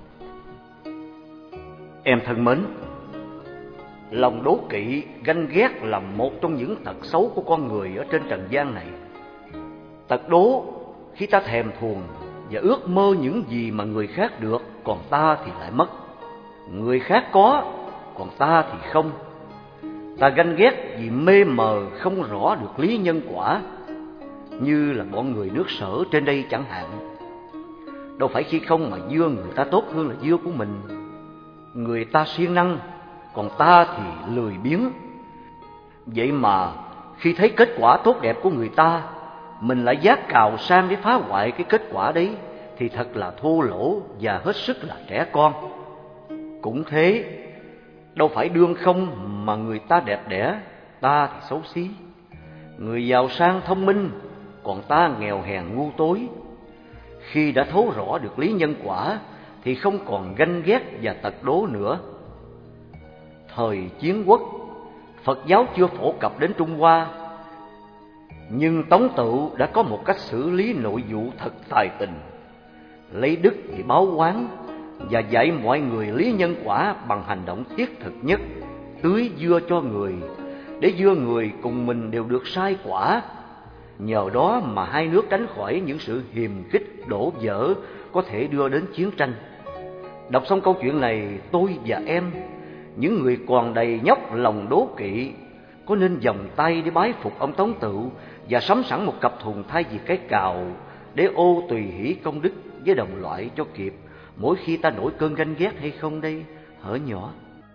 Em thân mến, lòng đố kỵ, ganh ghét là một trong những tật xấu của con người ở trên trần gian này. Tật đố khi ta thèm thuồng và ước mơ những gì mà người khác được, còn ta thì lại mất. Người khác có, còn ta thì không. Ta ganh ghét vì mê mờ không rõ được lý nhân quả, như là bọn người nước Sở trên đây chẳng hạn. Đâu phải khi không mà dưa người ta tốt hơn là dưa của mình. Người ta siêng năng, còn ta thì lười biếng. Vậy mà khi thấy kết quả tốt đẹp của người ta, mình lại vác cào sang để phá hoại cái kết quả đấy, thì thật là thô lỗ và hết sức là trẻ con. Cũng thế, đâu phải đương không mà người ta đẹp đẽ, ta thì xấu xí. Người giàu sang thông minh, còn ta nghèo hèn ngu tối. Khi đã thấu rõ được lý nhân quả thì không còn ganh ghét và tật đố nữa. Thời chiến quốc, Phật giáo chưa phổ cập đến Trung Hoa, nhưng Tống Tựu đã có một cách xử lý nội vụ thật tài tình, lấy đức để báo oán và dạy mọi người lý nhân quả bằng hành động thiết thực nhất, tưới dưa cho người, để dưa người cùng mình đều được sai quả. Nhờ đó mà hai nước tránh khỏi những sự hiềm khích đổ vỡ có thể đưa đến chiến tranh. Đọc xong câu chuyện này, tôi và em, những người còn đầy nhóc lòng đố kỵ, có nên vòng tay để bái phục ông Tống Tựu và sắm sẵn một cặp thùng thay vì cái cào để ô tùy hỷ công đức với đồng loại cho kịp mỗi khi ta nổi cơn ganh ghét hay không đây, hở nhỏ?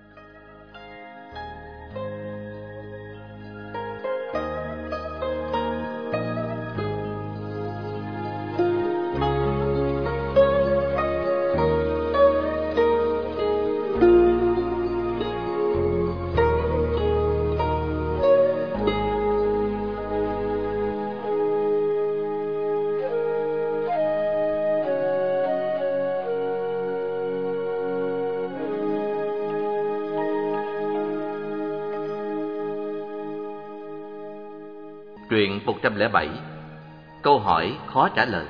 Truyện một trăm lẻ bảy. Câu hỏi khó trả lời.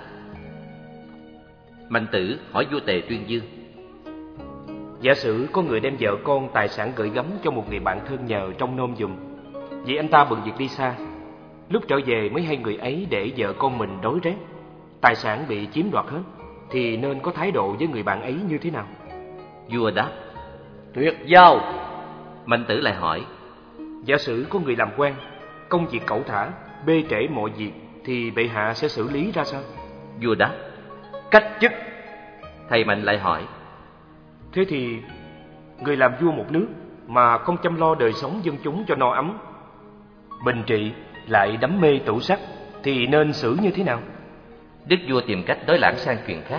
Mạnh Tử hỏi vua Tề Tuyên Dương: giả sử có người đem vợ con tài sản gửi gắm cho một người bạn thân nhờ trông nom giùm, vì anh ta bận việc đi xa, lúc trở về mới hay người ấy để vợ con mình đói rét, tài sản bị chiếm đoạt hết, thì nên có thái độ với người bạn ấy như thế nào? Vua đáp: tuyệt giao. Mạnh Tử lại hỏi: giả sử có người làm quan, công việc cẩu thả, bê trễ mọi việc, thì bệ hạ sẽ xử lý ra sao? Vua đáp: cách chức. Thầy Mạnh lại hỏi: thế thì người làm vua một nước mà không chăm lo đời sống dân chúng cho no ấm, bình trị lại đắm mê tửu sắc, thì nên xử như thế nào? Đức vua tìm cách nói lãng sang chuyện khác: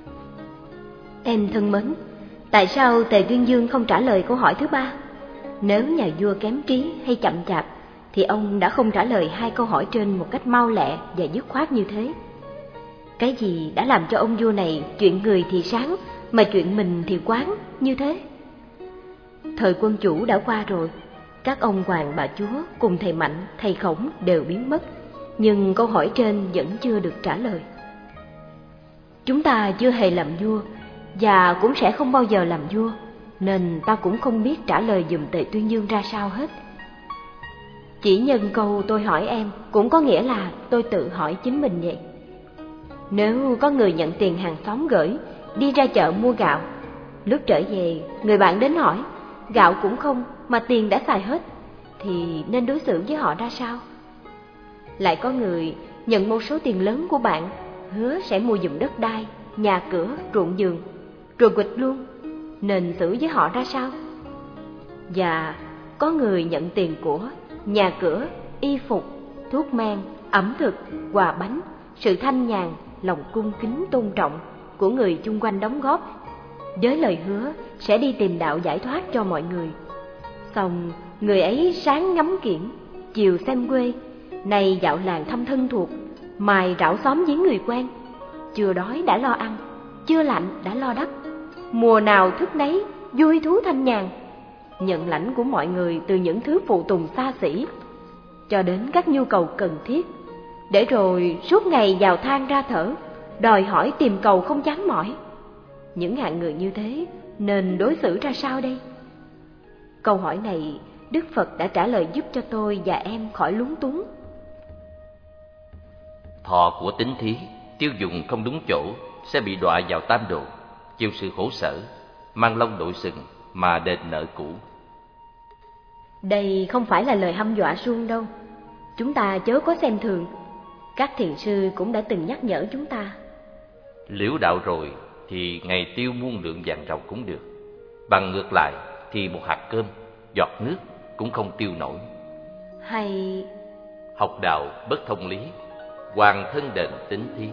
Em thân mến, tại sao Tề Tuyên Dương không trả lời câu hỏi thứ ba? Nếu nhà vua kém trí hay chậm chạp, thì ông đã không trả lời hai câu hỏi trên một cách mau lẹ và dứt khoát như thế. Cái gì đã làm cho ông vua này chuyện người thì sáng, mà chuyện mình thì quán như thế? Thời quân chủ đã qua rồi, các ông hoàng bà chúa cùng thầy Mạnh, thầy Khổng đều biến mất, nhưng câu hỏi trên vẫn chưa được trả lời. Chúng ta chưa hề làm vua, và cũng sẽ không bao giờ làm vua, nên ta cũng không biết trả lời giùm Tề Tuyên Dương ra sao hết. Chỉ nhân câu tôi hỏi em cũng có nghĩa là tôi tự hỏi chính mình vậy. Nếu có người nhận tiền hàng xóm gửi, đi ra chợ mua gạo, lúc trở về người bạn đến hỏi, gạo cũng không mà tiền đã xài hết, thì nên đối xử với họ ra sao? Lại có người nhận một số tiền lớn của bạn, hứa sẽ mua giùm đất đai, nhà cửa, ruộng vườn, rồi quỵt luôn, nên xử với họ ra sao? Và có người nhận tiền của nhà cửa, y phục, thuốc men, ẩm thực, quà bánh, sự thanh nhàn, lòng cung kính tôn trọng của người chung quanh đóng góp, với lời hứa sẽ đi tìm đạo giải thoát cho mọi người. Xong người ấy sáng ngắm kiển, chiều xem quê, nay dạo làng thăm thân thuộc, mài rảo xóm giếng người quen, chưa đói đã lo ăn, chưa lạnh đã lo đắp, mùa nào thức nấy, vui thú thanh nhàn, nhận lãnh của mọi người từ những thứ phụ tùng xa xỉ cho đến các nhu cầu cần thiết, để rồi suốt ngày vào than ra thở, đòi hỏi tìm cầu không chán mỏi. Những hạng người như thế nên đối xử ra sao đây? Câu hỏi này Đức Phật đã trả lời giúp cho tôi và em khỏi lúng túng. Thọ của tín thí tiêu dùng không đúng chỗ sẽ bị đọa vào tam độ, chịu sự khổ sở, mang lông đội sừng mà đền nợ cũ. Đây không phải là lời hăm dọa suông đâu, chúng ta chớ có xem thường. Các thiền sư cũng đã từng nhắc nhở chúng ta. Liễu đạo rồi thì ngày tiêu muôn lượng vàng ròng cũng được, bằng ngược lại thì một hạt cơm, giọt nước cũng không tiêu nổi. Hay học đạo bất thông lý, hoàng thân đền tín thí.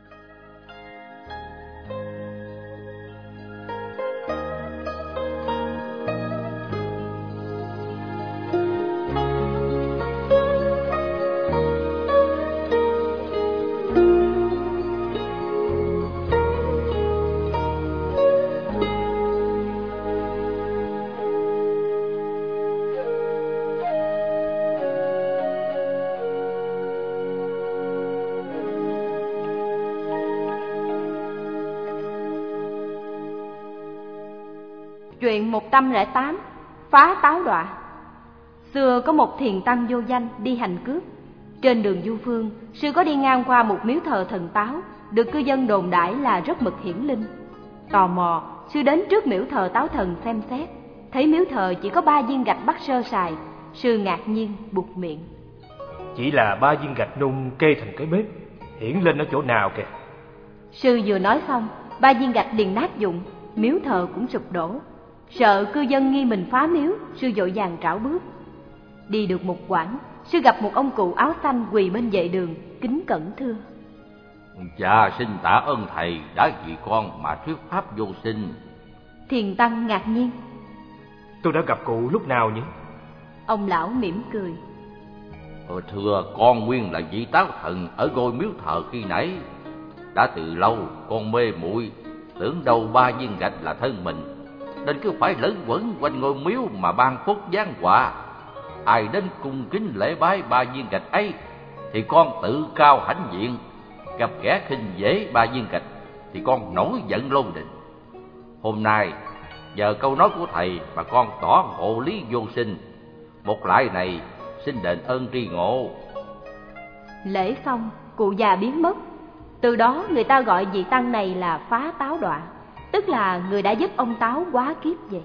Chuyện một trăm lẻ tám. Phá táo đọa. Xưa có một thiền tăng vô danh đi hành cướp. Trên đường du phương, sư có đi ngang qua một miếu thờ thần táo, được cư dân đồn đãi là rất mực hiển linh. Tò mò, sư đến trước miếu thờ táo thần xem xét, thấy miếu thờ chỉ có ba viên gạch bắt sơ sài, Sư ngạc nhiên buột miệng. Chỉ là ba viên gạch nung kê thành cái bếp, hiển lên ở chỗ nào kìa. Sư vừa nói xong, ba viên gạch liền nát vụn, miếu thờ cũng sụp đổ. Sợ cư dân nghi mình phá miếu, sư vội vàng trảo bước. Đi được một quãng, sư gặp một ông cụ áo xanh quỳ bên vệ đường, kính cẩn thưa: Dạ xin tạ ơn thầy đã vì con mà thuyết pháp vô sinh. Thiền tăng ngạc nhiên: Tôi đã gặp cụ lúc nào nhỉ? Ông lão mỉm cười: Ờ, thưa con nguyên là vị táo thần ở ngôi miếu thờ khi nãy. Đã từ lâu con mê muội tưởng đâu ba viên gạch là thân mình, nên cứ phải lẫn quẩn quanh ngôi miếu mà ban phúc giáng họa. Ai đến cung kính lễ bái ba viên gạch ấy thì con tự cao hãnh diện, gặp kẻ khinh dễ ba viên gạch thì con nổi giận lôi đình. Hôm nay nhờ câu nói của thầy mà con tỏ ngộ lý vô sinh, một lại này xin đền ơn tri ngộ. Lễ xong, cụ già biến mất. Từ đó người ta gọi vị tăng này là Phá Táo Đọa, tức là người đã giúp ông Táo hóa kiếp vậy.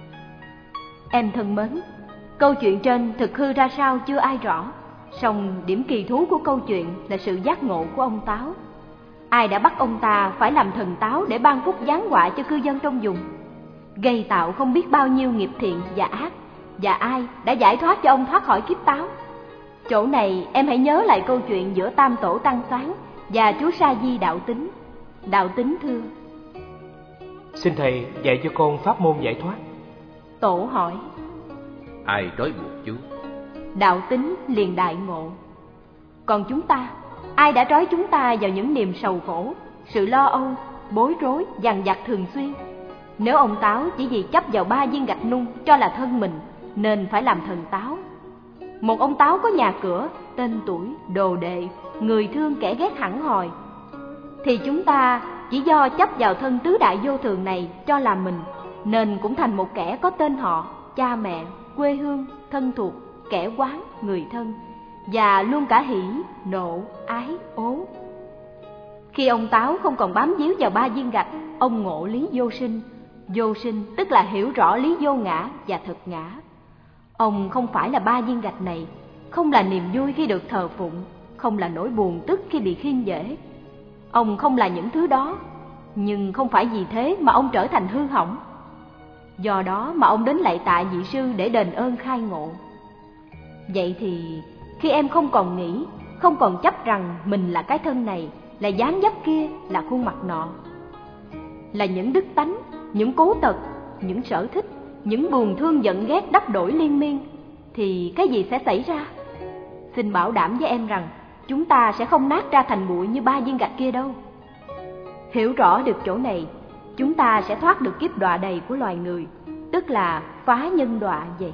Em thân mến, câu chuyện trên thực hư ra sao chưa ai rõ, song điểm kỳ thú của câu chuyện là sự giác ngộ của ông Táo. Ai đã bắt ông ta phải làm thần táo để ban phúc giáng họa cho cư dân trong vùng, gây tạo không biết bao nhiêu nghiệp thiện và ác, và ai đã giải thoát cho ông thoát khỏi kiếp táo. Chỗ này em hãy nhớ lại câu chuyện giữa Tam Tổ Tăng Sáng và chú Sa Di Đạo Tính. Đạo Tính thưa: Xin thầy dạy cho con pháp môn giải thoát. Tổ hỏi: Ai trói buộc chú? Đạo Tính liền đại ngộ: Còn chúng ta, ai đã trói chúng ta vào những niềm sầu khổ, sự lo âu, bối rối, dằn vặt thường xuyên? Nếu ông Táo chỉ vì chấp vào ba viên gạch nung cho là thân mình nên phải làm thần táo, một ông Táo có nhà cửa, tên tuổi, đồ đệ, người thương kẻ ghét hẳn hòi, thì chúng ta chỉ do chấp vào thân tứ đại vô thường này cho là mình, nên cũng thành một kẻ có tên họ, cha mẹ, quê hương, thân thuộc, kẻ quán, người thân, và luôn cả hỉ, nộ, ái, ố. Khi ông Táo không còn bám víu vào ba viên gạch, ông ngộ lý vô sinh. Vô sinh tức là hiểu rõ lý vô ngã và thực ngã. Ông không phải là ba viên gạch này, không là niềm vui khi được thờ phụng, không là nỗi buồn tức khi bị khiêng dễ. Ông không là những thứ đó, nhưng không phải vì thế mà ông trở thành hư hỏng. Do đó mà ông đến lạy tạ vị sư để đền ơn khai ngộ. Vậy thì khi em không còn nghĩ, không còn chấp rằng mình là cái thân này, là dáng dấp kia, là khuôn mặt nọ, là những đức tánh, những cố tật, những sở thích, những buồn thương giận ghét đắp đổi liên miên, thì cái gì sẽ xảy ra? Xin bảo đảm với em rằng chúng ta sẽ không nát ra thành bụi như ba viên gạch kia đâu. Hiểu rõ được chỗ này, chúng ta sẽ thoát được kiếp đọa đầy của loài người, tức là phá nhân đọa vậy.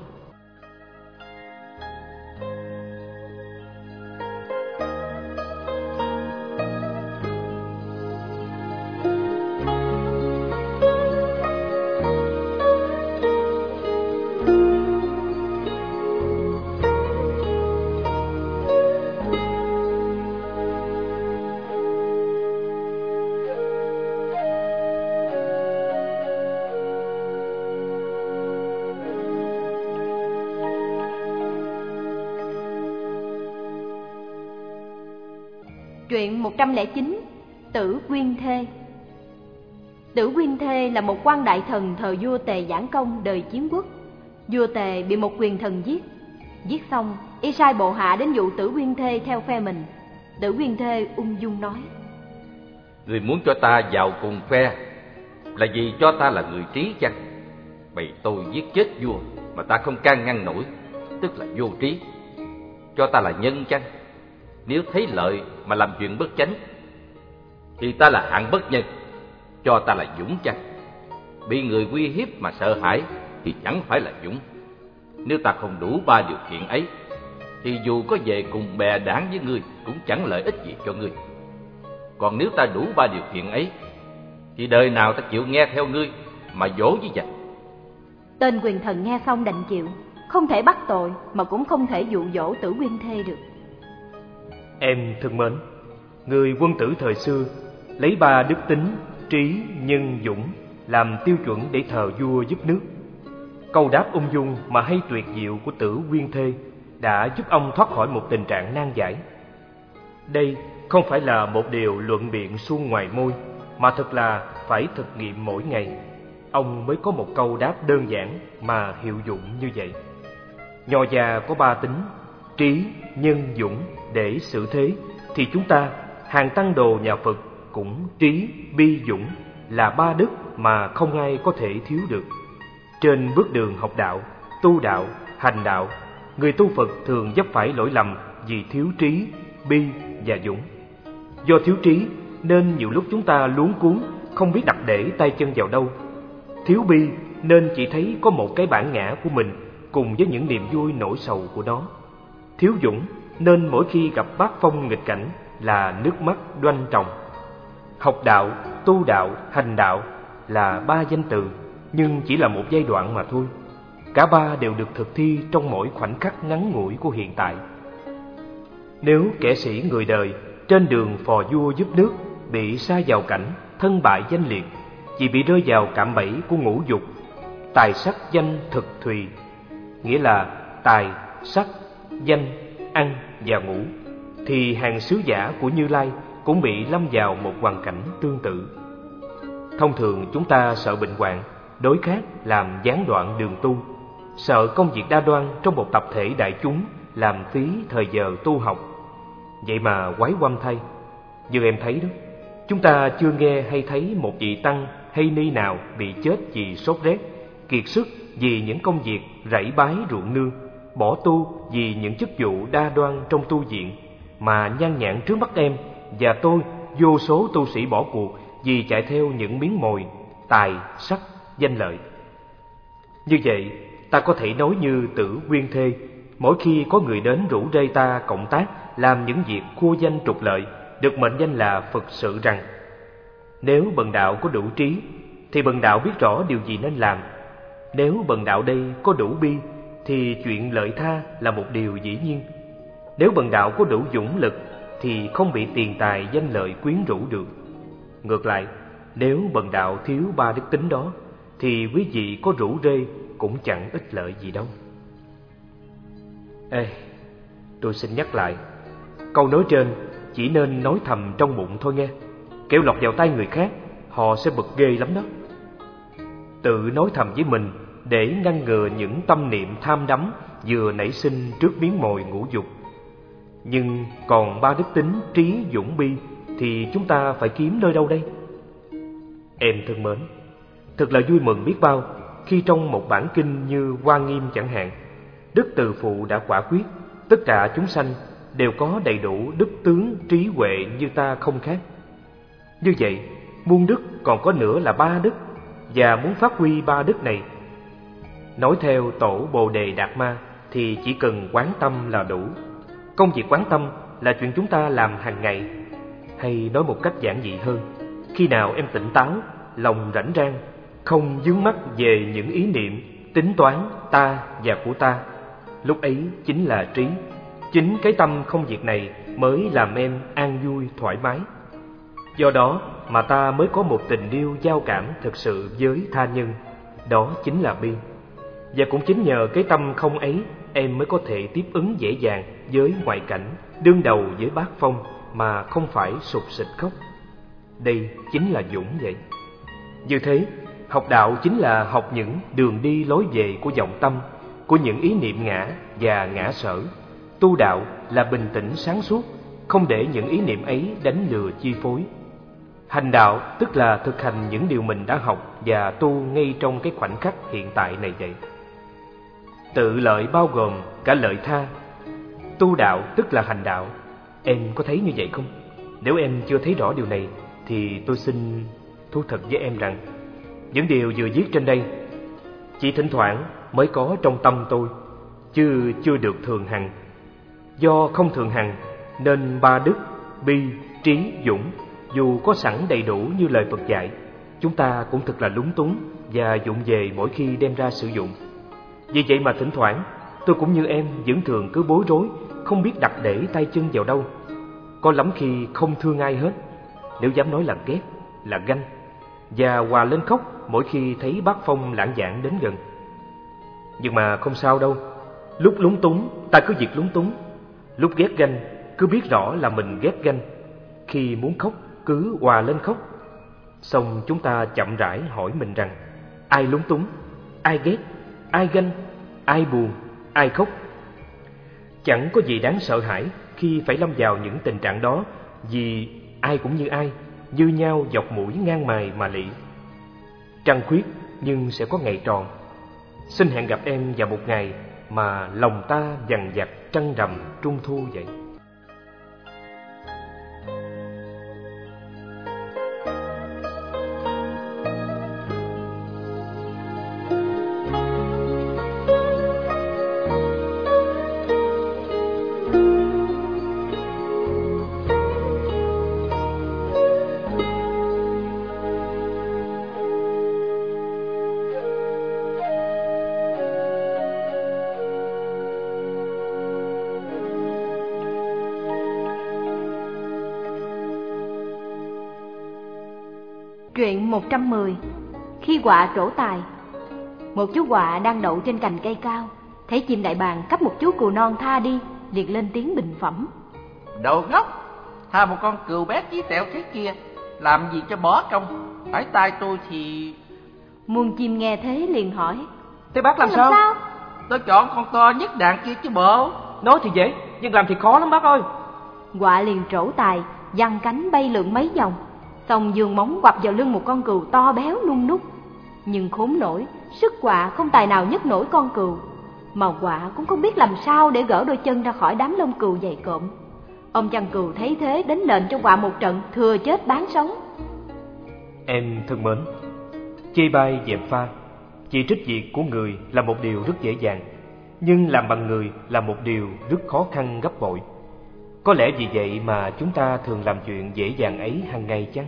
Truyện một trăm lẻ chín, Tử Quyên Thê. Tử Quyên Thê là một quan đại thần thời vua Tề Giảng Công đời Chiến Quốc. Vua Tề bị một quyền thần giết. Giết xong, y sai bộ hạ đến dụ Tử Quyên Thê theo phe mình. Tử Quyên Thê ung dung nói: Người muốn cho ta vào cùng phe là vì cho ta là người trí chăng? Bày tôi giết chết vua mà ta không can ngăn nổi, tức là vô trí. Cho ta là nhân chăng? Nếu thấy lợi mà làm chuyện bất chánh thì ta là hạng bất nhân. Cho ta là dũng chăng? Bị người uy hiếp mà sợ hãi thì chẳng phải là dũng. Nếu ta không đủ ba điều kiện ấy thì dù có về cùng bè đảng với ngươi cũng chẳng lợi ích gì cho ngươi. Còn nếu ta đủ ba điều kiện ấy thì đời nào ta chịu nghe theo ngươi mà dỗ với giặc. Tên quyền thần nghe xong đành chịu, không thể bắt tội mà cũng không thể dụ dỗ Tử Quyên Thê được. Em thân mến, người quân tử thời xưa lấy ba đức tính trí, nhân, dũng làm tiêu chuẩn để thờ vua giúp nước. Câu đáp ung dung mà hay tuyệt diệu của Tử Uyên Thê đã giúp ông thoát khỏi một tình trạng nan giải. Đây không phải là một điều luận biện suông ngoài môi, mà thật là phải thực nghiệm mỗi ngày, ông mới có một câu đáp đơn giản mà hiệu dụng như vậy. Nho gia có ba tính: trí, nhân, dũng để xử thế, thì chúng ta, hàng tăng đồ nhà Phật, cũng trí, bi, dũng là ba đức mà không ai có thể thiếu được. Trên bước đường học đạo, tu đạo, hành đạo, người tu Phật thường vấp phải lỗi lầm vì thiếu trí, bi và dũng. Do thiếu trí nên nhiều lúc chúng ta luống cuống, không biết đặt để tay chân vào đâu. Thiếu bi nên chỉ thấy có một cái bản ngã của mình cùng với những niềm vui nỗi sầu của nó. Thiếu dũng nên mỗi khi gặp bát phong nghịch cảnh là nước mắt đoanh tròng. Học đạo, tu đạo, hành đạo là ba danh từ, nhưng chỉ là một giai đoạn mà thôi. Cả ba đều được thực thi trong mỗi khoảnh khắc ngắn ngủi của hiện tại. Nếu kẻ sĩ người đời trên đường phò vua giúp nước bị sa vào cảnh thân bại danh liệt, chỉ bị rơi vào cạm bẫy của ngũ dục, tài sắc danh thực thùy, nghĩa là tài, sắc, danh, ăn và ngủ, thì hàng sứ giả của Như Lai cũng bị lâm vào một hoàn cảnh tương tự. Thông thường chúng ta sợ bệnh hoạn, đối khác làm gián đoạn đường tu, sợ công việc đa đoan trong một tập thể đại chúng làm phí thời giờ tu học. Vậy mà quái oăm thay, như em thấy đó, chúng ta chưa nghe hay thấy một vị tăng hay ni nào bị chết vì sốt rét, kiệt sức vì những công việc rẫy bái ruộng nương, bỏ tu vì những chức vụ đa đoan trong tu viện, mà nhan nhản trước mắt em và tôi vô số tu sĩ bỏ cuộc vì chạy theo những miếng mồi tài, sắc, danh lợi. Như vậy, ta có thể nói như Tử Uyên Thê, mỗi khi có người đến rủ rê ta cộng tác làm những việc khua danh trục lợi, được mệnh danh là Phật sự rằng: nếu bần đạo có đủ trí, thì bần đạo biết rõ điều gì nên làm. Nếu bần đạo đây có đủ bi, thì chuyện lợi tha là một điều dĩ nhiên. Nếu bần đạo có đủ dũng lực, thì không bị tiền tài danh lợi quyến rũ được. Ngược lại, nếu bần đạo thiếu ba đức tính đó, thì quý vị có rủ rê cũng chẳng ích lợi gì đâu. Ê, tôi xin nhắc lại, câu nói trên chỉ nên nói thầm trong bụng thôi nghe, kẻo lọt vào tay người khác, họ sẽ bực ghê lắm đó. Tự nói thầm với mình để ngăn ngừa những tâm niệm tham đắm vừa nảy sinh trước miếng mồi ngũ dục. Nhưng còn ba đức tính trí, dũng, bi thì chúng ta phải kiếm nơi đâu đây? Em thân mến, thật là vui mừng biết bao khi trong một bản kinh như Hoa Nghiêm chẳng hạn, Đức Từ Phụ đã quả quyết tất cả chúng sanh đều có đầy đủ đức tướng trí huệ như ta không khác. Như vậy, muôn đức còn có nữa là ba đức, và muốn phát huy ba đức này, nói theo tổ Bồ Đề Đạt Ma, thì chỉ cần quán tâm là đủ. Công việc quán tâm là chuyện chúng ta làm hàng ngày. Hay nói một cách giản dị hơn, khi nào em tỉnh táo, lòng rảnh rang, không vướng mắc về những ý niệm, tính toán ta và của ta, lúc ấy chính là trí. Chính cái tâm không việc này mới làm em an vui thoải mái. Do đó mà ta mới có một tình yêu giao cảm thực sự với tha nhân, đó chính là bi. Và cũng chính nhờ cái tâm không ấy, em mới có thể tiếp ứng dễ dàng với ngoại cảnh, đương đầu với bát phong mà không phải sụp sịch khóc. Đây chính là dũng vậy. Như thế, học đạo chính là học những đường đi lối về của vọng tâm, của những ý niệm ngã và ngã sở. Tu đạo là bình tĩnh sáng suốt, không để những ý niệm ấy đánh lừa chi phối. Hành đạo tức là thực hành những điều mình đã học và tu ngay trong cái khoảnh khắc hiện tại này vậy. Tự lợi bao gồm cả lợi tha. Tu đạo tức là hành đạo. Em có thấy như vậy không? Nếu em chưa thấy rõ điều này, thì tôi xin thú thật với em rằng những điều vừa viết trên đây chỉ thỉnh thoảng mới có trong tâm tôi, chứ chưa được thường hằng. Do không thường hằng nên ba đức bi, trí, dũng dù có sẵn đầy đủ như lời Phật dạy, chúng ta cũng thật là lúng túng và vụng về mỗi khi đem ra sử dụng. Vì vậy mà thỉnh thoảng tôi cũng như em vẫn thường cứ bối rối, không biết đặt để tay chân vào đâu. Có lắm khi không thương ai hết, nếu dám nói là ghét, là ganh, và hòa lên khóc mỗi khi thấy bác Phong lãng vãng đến gần. Nhưng mà không sao đâu. Lúc lúng túng ta cứ việc lúng túng, lúc ghét ganh cứ biết rõ là mình ghét ganh, khi muốn khóc cứ òa lên khóc. Xong chúng ta chậm rãi hỏi mình rằng ai lúng túng, ai ghét, ai ganh, ai buồn, ai khóc. Chẳng có gì đáng sợ hãi khi phải lâm vào những tình trạng đó, vì ai cũng như ai, như nhau dọc mũi ngang mày mà lị. Trăng khuyết nhưng sẽ có ngày tròn. Xin hẹn gặp em vào một ngày mà lòng ta dằn vặt trăng rằm trung thu vậy. Truyện một trăm mười. Khi quạ trổ tài. Một chú quạ đang đậu trên cành cây cao, thấy chim đại bàng cắp một chú cừu non tha đi, liền lên tiếng bình phẩm: Đồ ngốc, tha một con cừu bé chí tẹo thế kia, làm gì cho bỏ công, phải tay tôi thì... Muôn chim nghe thế liền hỏi: Thế bác làm, làm sao? sao? Tôi chọn con to nhất đàn kia chứ bộ. Nói thì dễ, nhưng làm thì khó lắm bác ơi. Quạ liền trổ tài, giăng cánh bay lượn mấy vòng, xong giương móng quặp vào lưng một con cừu to béo nung núc. Nhưng khốn nổi, sức quạ không tài nào nhấc nổi con cừu, mà quạ cũng không biết làm sao để gỡ đôi chân ra khỏi đám lông cừu dày cộm. Ông chăn cừu thấy thế đến lệnh cho quạ một trận thừa chết bán sống. Em thân mến, chê bai dèm pha, chỉ trích việc của người là một điều rất dễ dàng, nhưng làm bằng người là một điều rất khó khăn gấp bội. Có lẽ vì vậy mà chúng ta thường làm chuyện dễ dàng ấy hàng ngày chăng?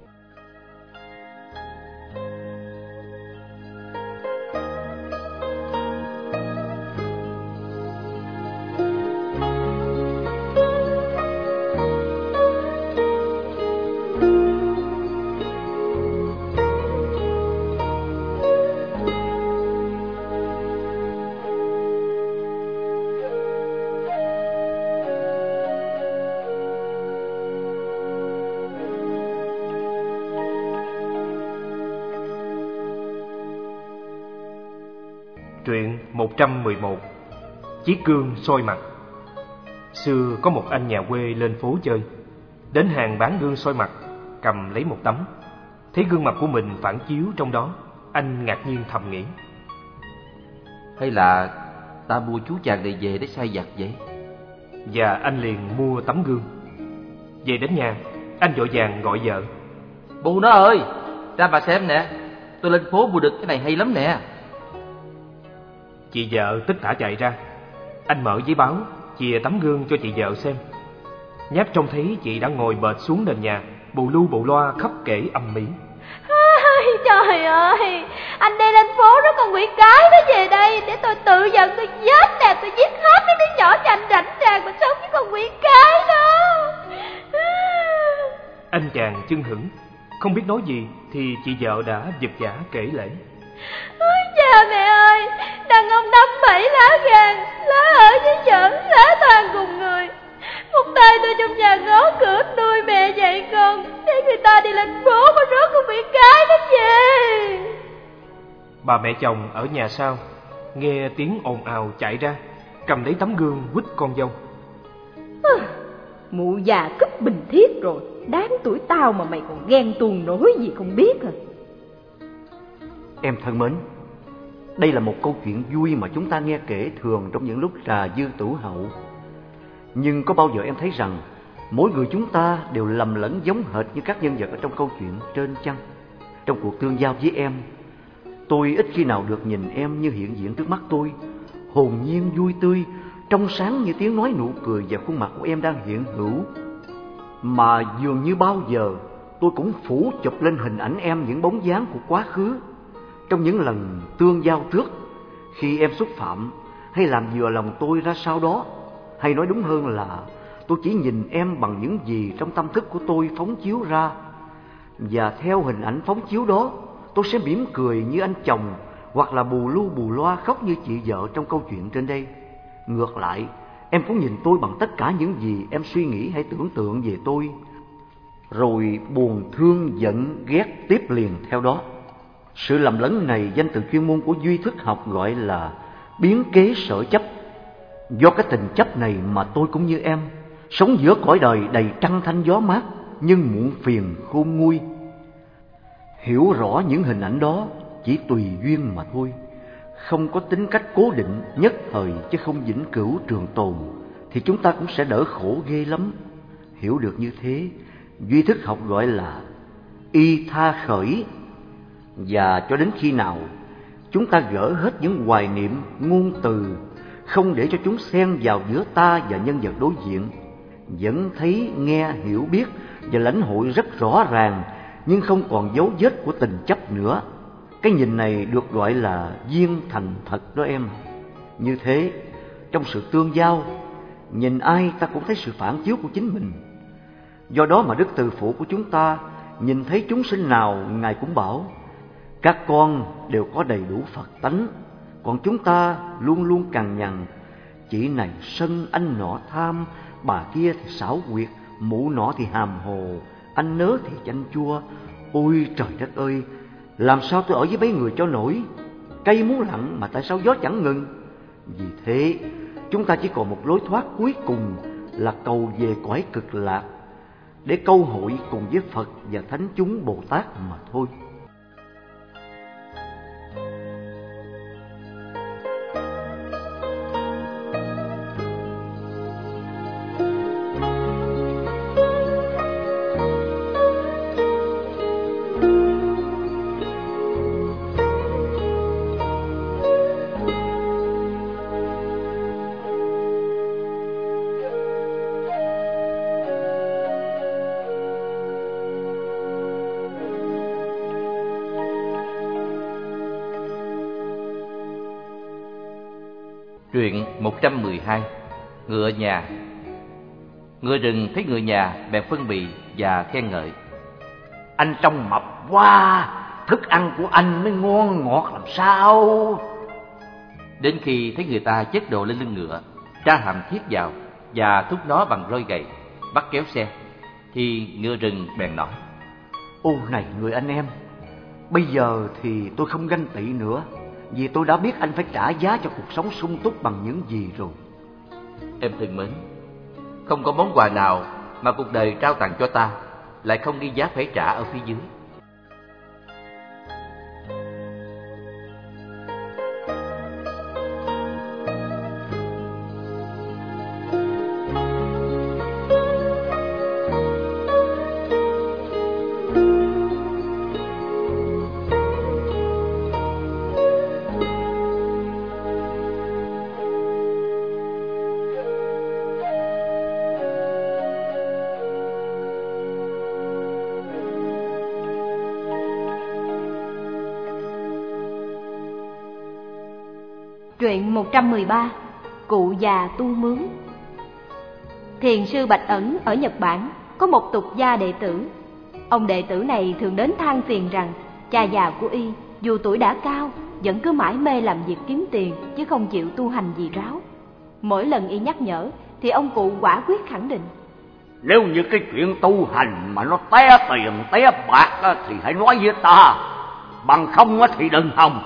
Truyện một trăm mười một. Chiếc gương soi mặt. Xưa có một anh nhà quê lên phố chơi, đến hàng bán gương soi mặt, cầm lấy một tấm. Thấy gương mặt của mình phản chiếu trong đó, anh ngạc nhiên thầm nghĩ: Hay là ta mua chú chàng này về để xoay vặt vậy? Và anh liền mua tấm gương. Về đến nhà, anh vội vàng gọi vợ: Bù nó ơi, ra bà xem nè, tôi lên phố mua được cái này hay lắm nè. Chị vợ tức tả chạy ra. Anh mở giấy báo, chìa tấm gương cho chị vợ xem. Nhát trông thấy chị đã ngồi bệt xuống nền nhà, bù lu bù loa khóc kể ầm ĩ: Trời ơi, anh đi lên phố đó con quỷ cái đó về đây để tôi tự giận tôi giết nè, tôi giết hết mấy đứa nhỏ cho anh rảnh ràng mà sống với con quỷ cái đó. Anh chàng chưng hửng, không biết nói gì thì chị vợ đã giật giả kể lể: Ôi cha mẹ ơi, đàn ông năm bảy lá gan, lá ở với vợ, lá toàn cùng người. Một tay tôi trong nhà ngó cửa nuôi mẹ dạy con, để người ta đi lên phố mà rớt con bị cái đó về. Bà mẹ chồng ở nhà sau nghe tiếng ồn ào chạy ra, cầm lấy tấm gương quýt con dâu: à, Mụ già cúp bình thiết rồi, đáng tuổi tao mà mày còn ghen tuông nổi gì không biết à. Em thân mến, đây là một câu chuyện vui mà chúng ta nghe kể thường trong những lúc trà dư tửu hậu. Nhưng có bao giờ em thấy rằng mỗi người chúng ta đều lầm lẫn giống hệt như các nhân vật ở trong câu chuyện trên chăng? Trong cuộc tương giao với em, tôi ít khi nào được nhìn em như hiện diện trước mắt tôi, hồn nhiên vui tươi, trong sáng như tiếng nói nụ cười và khuôn mặt của em đang hiện hữu. Mà dường như bao giờ tôi cũng phủ chụp lên hình ảnh em những bóng dáng của quá khứ. Trong những lần tương giao trước, khi em xúc phạm hay làm vừa lòng tôi ra sau đó, hay nói đúng hơn là tôi chỉ nhìn em bằng những gì trong tâm thức của tôi phóng chiếu ra. Và theo hình ảnh phóng chiếu đó, tôi sẽ mỉm cười như anh chồng hoặc là bù lu bù loa khóc như chị vợ trong câu chuyện trên đây. Ngược lại, em cũng nhìn tôi bằng tất cả những gì em suy nghĩ hay tưởng tượng về tôi, rồi buồn thương giận ghét tiếp liền theo đó. Sự lầm lẫn này danh từ chuyên môn của duy thức học gọi là biến kế sở chấp. Do cái tình chấp này mà tôi cũng như em, sống giữa cõi đời đầy trăng thanh gió mát, nhưng muộn phiền khôn nguôi. Hiểu rõ những hình ảnh đó chỉ tùy duyên mà thôi, không có tính cách cố định nhất thời chứ không vĩnh cửu trường tồn, thì chúng ta cũng sẽ đỡ khổ ghê lắm. Hiểu được như thế, duy thức học gọi là y tha khởi. Và cho đến khi nào chúng ta gỡ hết những hoài niệm ngôn từ, không để cho chúng xen vào giữa ta và nhân vật đối diện, vẫn thấy, nghe, hiểu biết và lãnh hội rất rõ ràng, nhưng không còn dấu vết của tình chấp nữa. Cái nhìn này được gọi là duyên thành thật đó em. Như thế, trong sự tương giao, nhìn ai ta cũng thấy sự phản chiếu của chính mình. Do đó mà Đức Từ Phụ của chúng ta nhìn thấy chúng sinh nào, Ngài cũng bảo: các con đều có đầy đủ Phật tánh, còn chúng ta luôn luôn cằn nhằn. Chị này sân, anh nọ tham, bà kia thì xảo quyệt, mụ nọ thì hàm hồ, anh nớ thì chanh chua. Ôi trời đất ơi, làm sao tôi ở với mấy người cho nổi? Cây muốn lặng mà tại sao gió chẳng ngừng? Vì thế, chúng ta chỉ còn một lối thoát cuối cùng là cầu về cõi cực lạc, để câu hội cùng với Phật và thánh chúng Bồ Tát mà thôi. Truyện một trăm mười hai. Ngựa nhà. Ngựa rừng thấy ngựa nhà bèn phân bì và khen ngợi: anh trông mập quá, thức ăn của anh mới ngon ngọt làm sao. Đến khi thấy người ta chất đồ lên lưng ngựa, tra hàm thiết vào và thúc nó bằng roi gậy, bắt kéo xe, thì ngựa rừng bèn nói: ô này người anh em, bây giờ thì tôi không ganh tị nữa, vì tôi đã biết anh phải trả giá cho cuộc sống sung túc bằng những gì rồi. Em thân mến, không có món quà nào mà cuộc đời trao tặng cho ta lại không ghi giá phải trả ở phía dưới. Truyện một trăm mười ba. Cụ già tu mướn. Thiền sư Bạch Ẩn ở Nhật Bản có một tục gia đệ tử. Ông đệ tử này thường đến than phiền rằng cha già của y dù tuổi đã cao vẫn cứ mãi mê làm việc kiếm tiền chứ không chịu tu hành gì ráo. Mỗi lần y nhắc nhở thì ông cụ quả quyết khẳng định: nếu như cái chuyện tu hành mà nó té tiền té bạc thì hãy nói với ta, bằng không thì đừng hòng.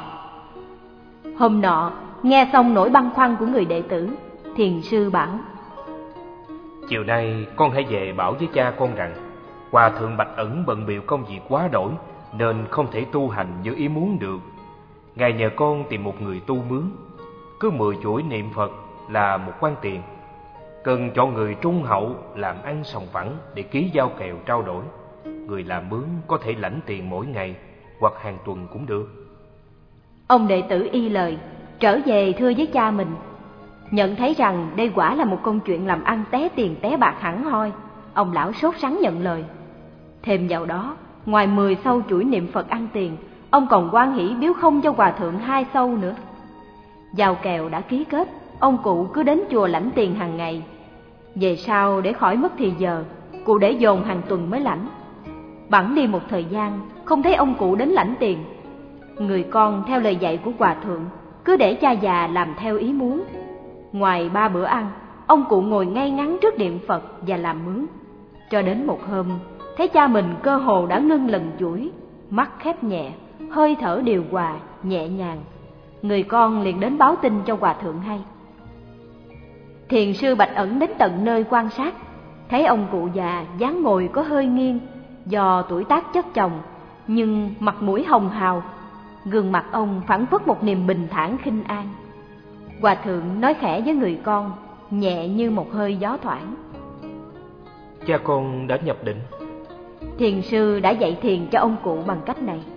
Hôm nọ nghe xong nỗi băn khoăn của người đệ tử, thiền sư bảo: chiều nay con hãy về bảo với cha con rằng Hòa thượng Bạch Ẩn bận bịu công việc quá đổi nên không thể tu hành như ý muốn được. Ngài nhờ con tìm một người tu mướn, cứ mười chuỗi niệm Phật là một quan tiền. Cần chọn người trung hậu làm ăn sòng phẳng để ký giao kèo trao đổi. Người làm mướn có thể lãnh tiền mỗi ngày hoặc hàng tuần cũng được. Ông đệ tử y lời, trở về thưa với cha mình. Nhận thấy rằng đây quả là một công chuyện làm ăn té tiền té bạc hẳn hoi, ông lão sốt sắng nhận lời. Thêm vào đó, ngoài mười sâu chuỗi niệm Phật ăn tiền, ông còn hoan hỷ biếu không cho hòa thượng hai sâu nữa. Giao kèo đã ký kết, ông cụ cứ đến chùa lãnh tiền hàng ngày. Về sau để khỏi mất thì giờ, cụ để dồn hàng tuần mới lãnh. Bẵng đi một thời gian, không thấy ông cụ đến lãnh tiền. Người con theo lời dạy của hòa thượng, cứ để cha già làm theo ý muốn. Ngoài ba bữa ăn, ông cụ ngồi ngay ngắn trước điện Phật và làm mướn. Cho đến một hôm, thấy cha mình cơ hồ đã ngưng lần chuỗi, mắt khép nhẹ, hơi thở điều hòa, nhẹ nhàng. Người con liền đến báo tin cho hòa thượng hay. Thiền sư Bạch Ẩn đến tận nơi quan sát, thấy ông cụ già dáng ngồi có hơi nghiêng do tuổi tác chất chồng, nhưng mặt mũi hồng hào, gương mặt ông phảng phất một niềm bình thản khinh an. Hòa thượng nói khẽ với người con, nhẹ như một hơi gió thoảng: Cha con đã nhập định. Thiền sư đã dạy thiền cho ông cụ bằng cách này.